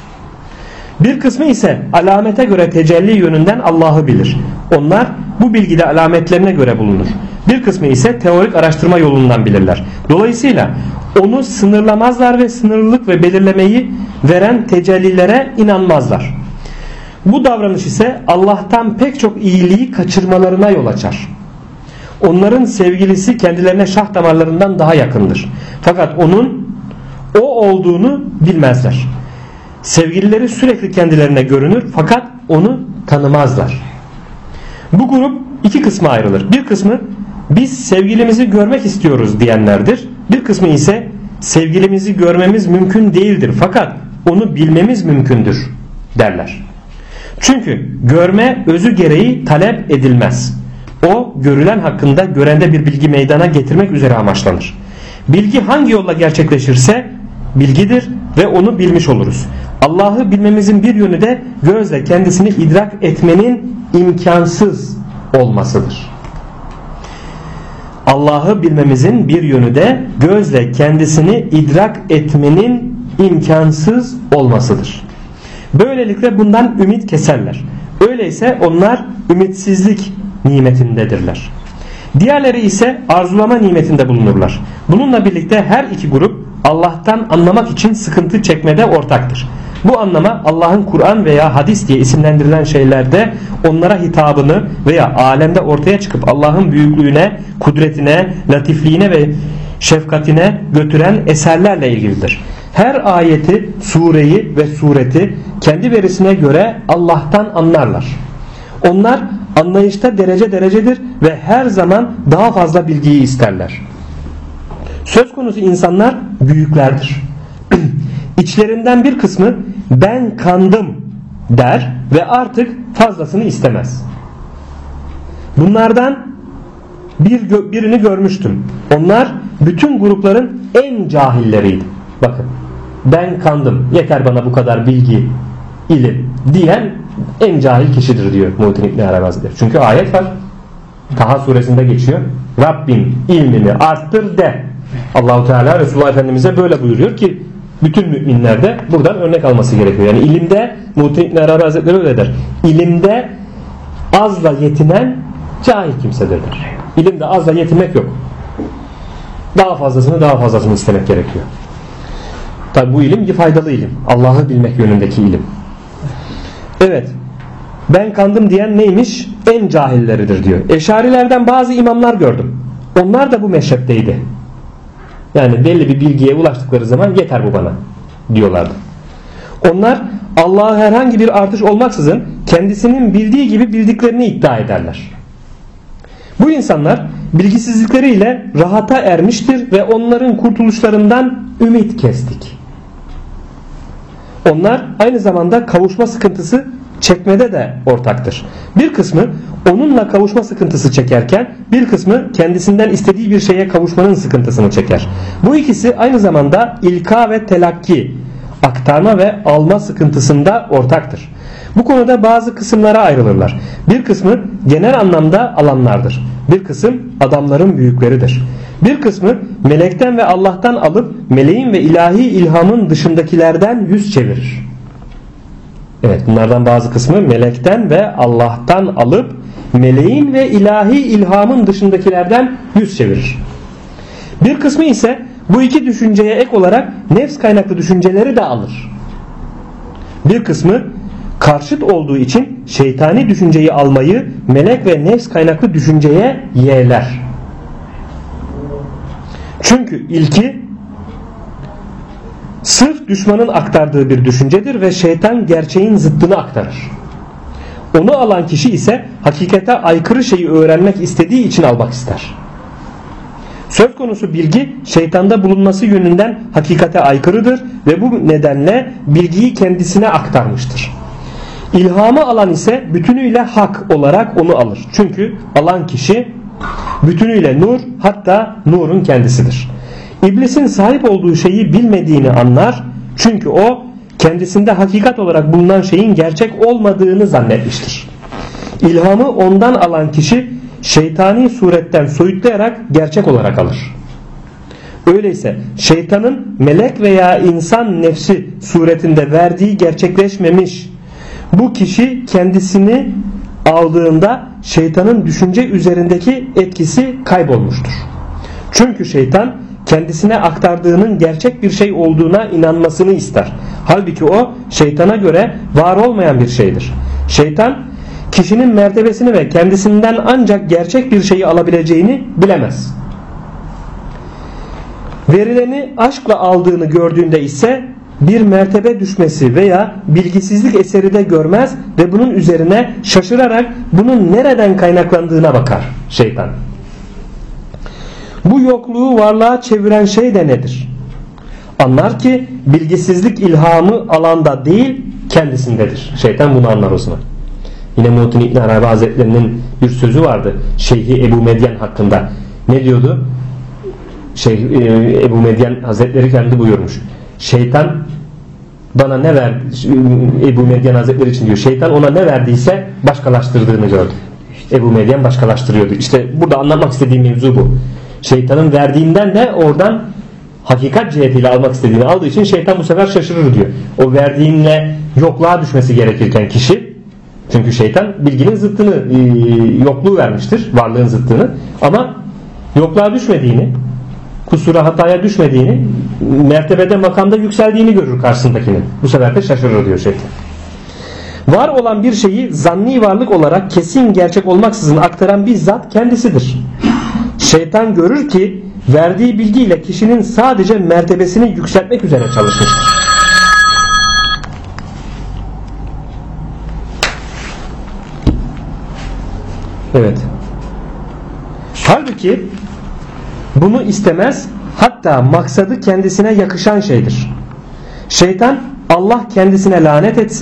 Bir kısmı ise alamete göre tecelli yönünden Allah'ı bilir. Onlar bu bilgide alametlerine göre bulunur. Bir kısmı ise teorik araştırma yolundan bilirler. Dolayısıyla onu sınırlamazlar ve sınırlılık ve belirlemeyi veren tecellilere inanmazlar. Bu davranış ise Allah'tan pek çok iyiliği kaçırmalarına yol açar. Onların sevgilisi kendilerine şah damarlarından daha yakındır. Fakat onun o olduğunu bilmezler. Sevgilileri sürekli kendilerine görünür fakat onu tanımazlar. Bu grup iki kısma ayrılır. Bir kısmı biz sevgilimizi görmek istiyoruz diyenlerdir. Bir kısmı ise sevgilimizi görmemiz mümkün değildir fakat onu bilmemiz mümkündür derler. Çünkü görme özü gereği talep edilmez. O görülen hakkında görende bir bilgi meydana getirmek üzere amaçlanır. Bilgi hangi yolla gerçekleşirse bilgidir ve onu bilmiş oluruz. Allah'ı bilmemizin bir yönü de gözle kendisini idrak etmenin imkansız olmasıdır. Allah'ı bilmemizin bir yönü de gözle kendisini idrak etmenin imkansız olmasıdır. Böylelikle bundan ümit keserler. Öyleyse onlar ümitsizlik nimetindedirler. Diğerleri ise arzulama nimetinde bulunurlar. Bununla birlikte her iki grup Allah'tan anlamak için sıkıntı çekmede ortaktır. Bu anlama Allah'ın Kur'an veya hadis diye isimlendirilen şeylerde onlara hitabını veya alemde ortaya çıkıp Allah'ın büyüklüğüne, kudretine, latifliğine ve şefkatine götüren eserlerle ilgilidir. Her ayeti, sureyi ve sureti kendi verisine göre Allah'tan anlarlar. Onlar anlayışta derece derecedir ve her zaman daha fazla bilgiyi isterler. Söz konusu insanlar büyüklerdir. İçlerinden bir kısmı ben kandım der ve artık fazlasını istemez. Bunlardan birini görmüştüm. Onlar bütün grupların en cahilleriydi. Bakın, ben kandım, yeter bana bu kadar bilgi, ilim diyen en cahil kişidir diyor Muhittin İbn Arabi Hazretleri. Çünkü ayet var. Taha suresinde geçiyor. Rabbim ilmini arttır de. Allahu Teala Resulullah Efendimiz'e böyle buyuruyor ki bütün müminler de buradan örnek alması gerekiyor. Yani ilimde, Muhittin İbn Arabi Hazretleri öyle der. İlimde azla yetinen cahil kimsedir der. İlimde azla yetinmek yok. Daha fazlasını istemek gerekiyor. Tabi bu ilim faydalı ilim. Allah'ı bilmek yönündeki ilim. Evet. Ben kandım diyen neymiş? En cahilleridir diyor. Eşarilerden bazı imamlar gördüm. Onlar da bu meşrepteydi. Yani belli bir bilgiye ulaştıkları zaman yeter bu bana diyorlardı. Onlar Allah'a herhangi bir artış olmaksızın kendisinin bildiği gibi bildiklerini iddia ederler. Bu insanlar bilgisizlikleriyle rahata ermiştir ve onların kurtuluşlarından ümit kestik. Onlar aynı zamanda kavuşma sıkıntısı çekmede de ortaktır. Bir kısmı onunla kavuşma sıkıntısı çekerken bir kısmı kendisinden istediği bir şeye kavuşmanın sıkıntısını çeker. Bu ikisi aynı zamanda ilka ve telakki, aktarma ve alma sıkıntısında ortaktır. Bu konuda bazı kısımlara ayrılırlar. Bir kısmı genel anlamda alanlardır. Bir kısım adamların büyükleridir. Bir kısmı melekten ve Allah'tan alıp meleğin ve ilahi ilhamın dışındakilerden yüz çevirir. Evet, bunlardan bazı kısmı melekten ve Allah'tan alıp meleğin ve ilahi ilhamın dışındakilerden yüz çevirir. Bir kısmı ise bu iki düşünceye ek olarak nefs kaynaklı düşünceleri de alır. Bir kısmı karşıt olduğu için şeytani düşünceyi almayı melek ve nefs kaynaklı düşünceye yeğler. Çünkü ilki sırf düşmanın aktardığı bir düşüncedir ve şeytan gerçeğin zıttını aktarır. Onu alan kişi ise hakikate aykırı şeyi öğrenmek istediği için almak ister. Söz konusu bilgi şeytanda bulunması yönünden hakikate aykırıdır ve bu nedenle bilgiyi kendisine aktarmıştır. İlhamı alan ise bütünüyle hak olarak onu alır. Çünkü alan kişi bütünüyle nur, hatta nurun kendisidir. İblisin sahip olduğu şeyi bilmediğini anlar. Çünkü o kendisinde hakikat olarak bulunan şeyin gerçek olmadığını zannetmiştir. İlhamı ondan alan kişi şeytani suretten soyutlayarak gerçek olarak alır. Öyleyse şeytanın melek veya insan nefsi suretinde verdiği gerçekleşmemiş. Bu kişi kendisini aldığında şeytanın düşünce üzerindeki etkisi kaybolmuştur. Çünkü şeytan kendisine aktardığının gerçek bir şey olduğuna inanmasını ister. Halbuki o şeytana göre var olmayan bir şeydir. Şeytan kişinin mertebesini ve kendisinden ancak gerçek bir şeyi alabileceğini bilemez. Verileni aşkla aldığını gördüğünde ise bir mertebe düşmesi veya bilgisizlik eseri de görmez ve bunun üzerine şaşırarak bunun nereden kaynaklandığına bakar şeytan. Bu yokluğu varlığa çeviren şey de nedir? Anlar ki bilgisizlik ilhamı alanda değil kendisindedir. Şeytan bunu anlar o zaman. Yine Muhittin İbn Arabi Hazretleri'nin bir sözü vardı Şeyhi Ebu Medyen hakkında. Ne diyordu? Ebu Medyen Hazretleri kendi buyurmuş. Şeytan bana ne verdi? Ebu Medyen Hazretleri için diyor. Şeytan ona ne verdiyse başkalaştırdığını gördü. Ebu Medyen başkalaştırıyordu. İşte burada anlatmak istediğim mevzu bu. Şeytanın verdiğinden de oradan hakikat cihetiyle almak istediğini aldığı için şeytan bu sefer şaşırır diyor. O verdiğinle yokluğa düşmesi gerekirken kişi, çünkü şeytan bilginin zıttını, yokluğu vermiştir, varlığın zıttını, ama yokluğa düşmediğini, kusura hataya düşmediğini, mertebede makamda yükseldiğini görür karşısındakinin. Bu sefer de şaşırır diyor şeytan. Var olan bir şeyi zanni varlık olarak kesin gerçek olmaksızın aktaran bir zat kendisidir. Şeytan görür ki verdiği bilgiyle kişinin sadece mertebesini yükseltmek üzere çalışmıştır. Evet. Halbuki bunu istemez, hatta maksadı kendisine yakışan şeydir. Şeytan Allah kendisine lanet etsin,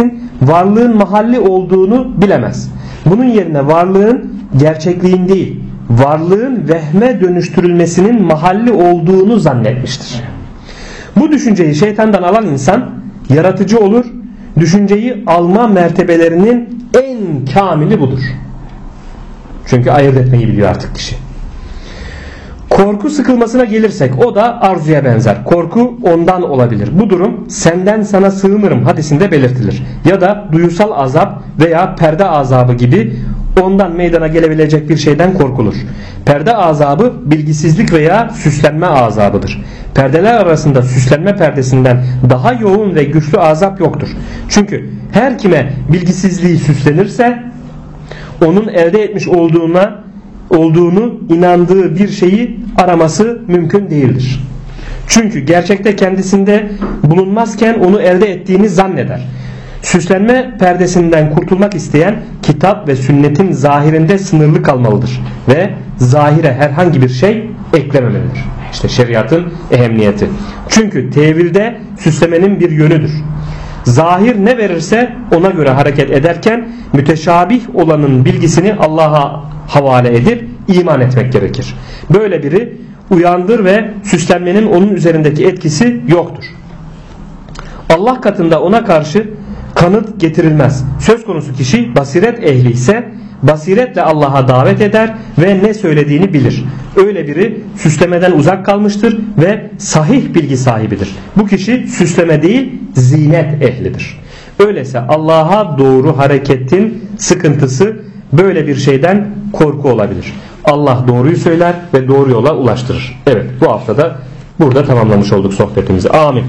varlığın mahalli olduğunu bilemez. Bunun yerine varlığın gerçekliğin değil, varlığın vehme dönüştürülmesinin mahalli olduğunu zannetmiştir. Bu düşünceyi şeytandan alan insan yaratıcı olur. Düşünceyi alma mertebelerinin en kamili budur. Çünkü ayırt etmeyi biliyor artık kişi. Korku sıkılmasına gelirsek o da arzuya benzer. Korku ondan olabilir. Bu durum senden sana sığınırım hadisinde belirtilir. Ya da duyusal azap veya perde azabı gibi ondan meydana gelebilecek bir şeyden korkulur. Perde azabı bilgisizlik veya süslenme azabıdır. Perdeler arasında süslenme perdesinden daha yoğun ve güçlü azap yoktur. Çünkü her kime bilgisizliği süslenirse onun elde etmiş olduğunu inandığı bir şeyi araması mümkün değildir. Çünkü gerçekte kendisinde bulunmazken onu elde ettiğini zanneder. Süslenme perdesinden kurtulmak isteyen kitap ve sünnetin zahirinde sınırlı kalmalıdır ve zahire herhangi bir şey eklememelidir. İşte şeriatın ehemmiyeti. Çünkü tevilde süslemenin bir yönüdür. Zahir ne verirse ona göre hareket ederken müteşabih olanın bilgisini Allah'a havale edip iman etmek gerekir. Böyle biri uyandır ve süslenmenin onun üzerindeki etkisi yoktur. Allah katında ona karşı kanıt getirilmez. Söz konusu kişi basiret ehli ise basiretle Allah'a davet eder ve ne söylediğini bilir. Öyle biri süslemeden uzak kalmıştır ve sahih bilgi sahibidir. Bu kişi süsleme değil zinet ehlidir. Öyleyse Allah'a doğru hareketin sıkıntısı böyle bir şeyden korku olabilir. Allah doğruyu söyler ve doğru yola ulaştırır. Evet, bu haftada burada tamamlamış olduk sohbetimizi. Amin.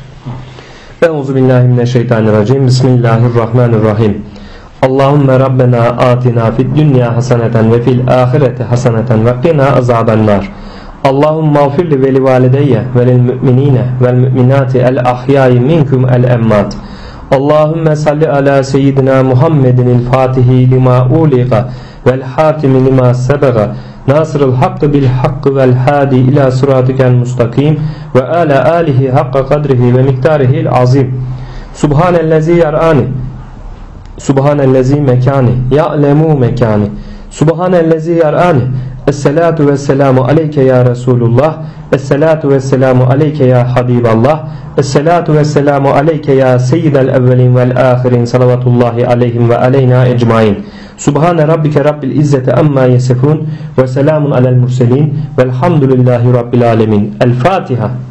Euzubillahimineşşeytanirracim. Bismillahirrahmanirrahim. Allahümme Rabbena atina fid dünya haseneten ve fil ahireti haseneten ve qina azabennar. Allahümme mağfirli ve li valideyye ve lil müminine vel müminati el ahyayi minkum el emmat. Allahümme salli ala seyyidina Muhammedin el fatihi lima uliqa vel hatimi lima sebega nasırıl hakkı bil hakkı vel hadi ila sıratikel mustakim ve ala alihi hakka kadrihi ve miktarihil azim. Subhanellezi yar'ani Subhanellezi mekani ya'lemu mekani Subhanellezi yar'ani Esselatu vesselamu aleyke ya Resulullah Esselatu vesselamu aleyke ya Habiballah Esselatu vesselamu aleyke ya Seyyidel evvelin vel ahirin Salavatullahi aleyhim ve aleyna ecmain. Subhane rabbike rabbil izzeti amma yesifun ve selamun alel murselin velhamdülillahi rabbil alemin. El Fatiha.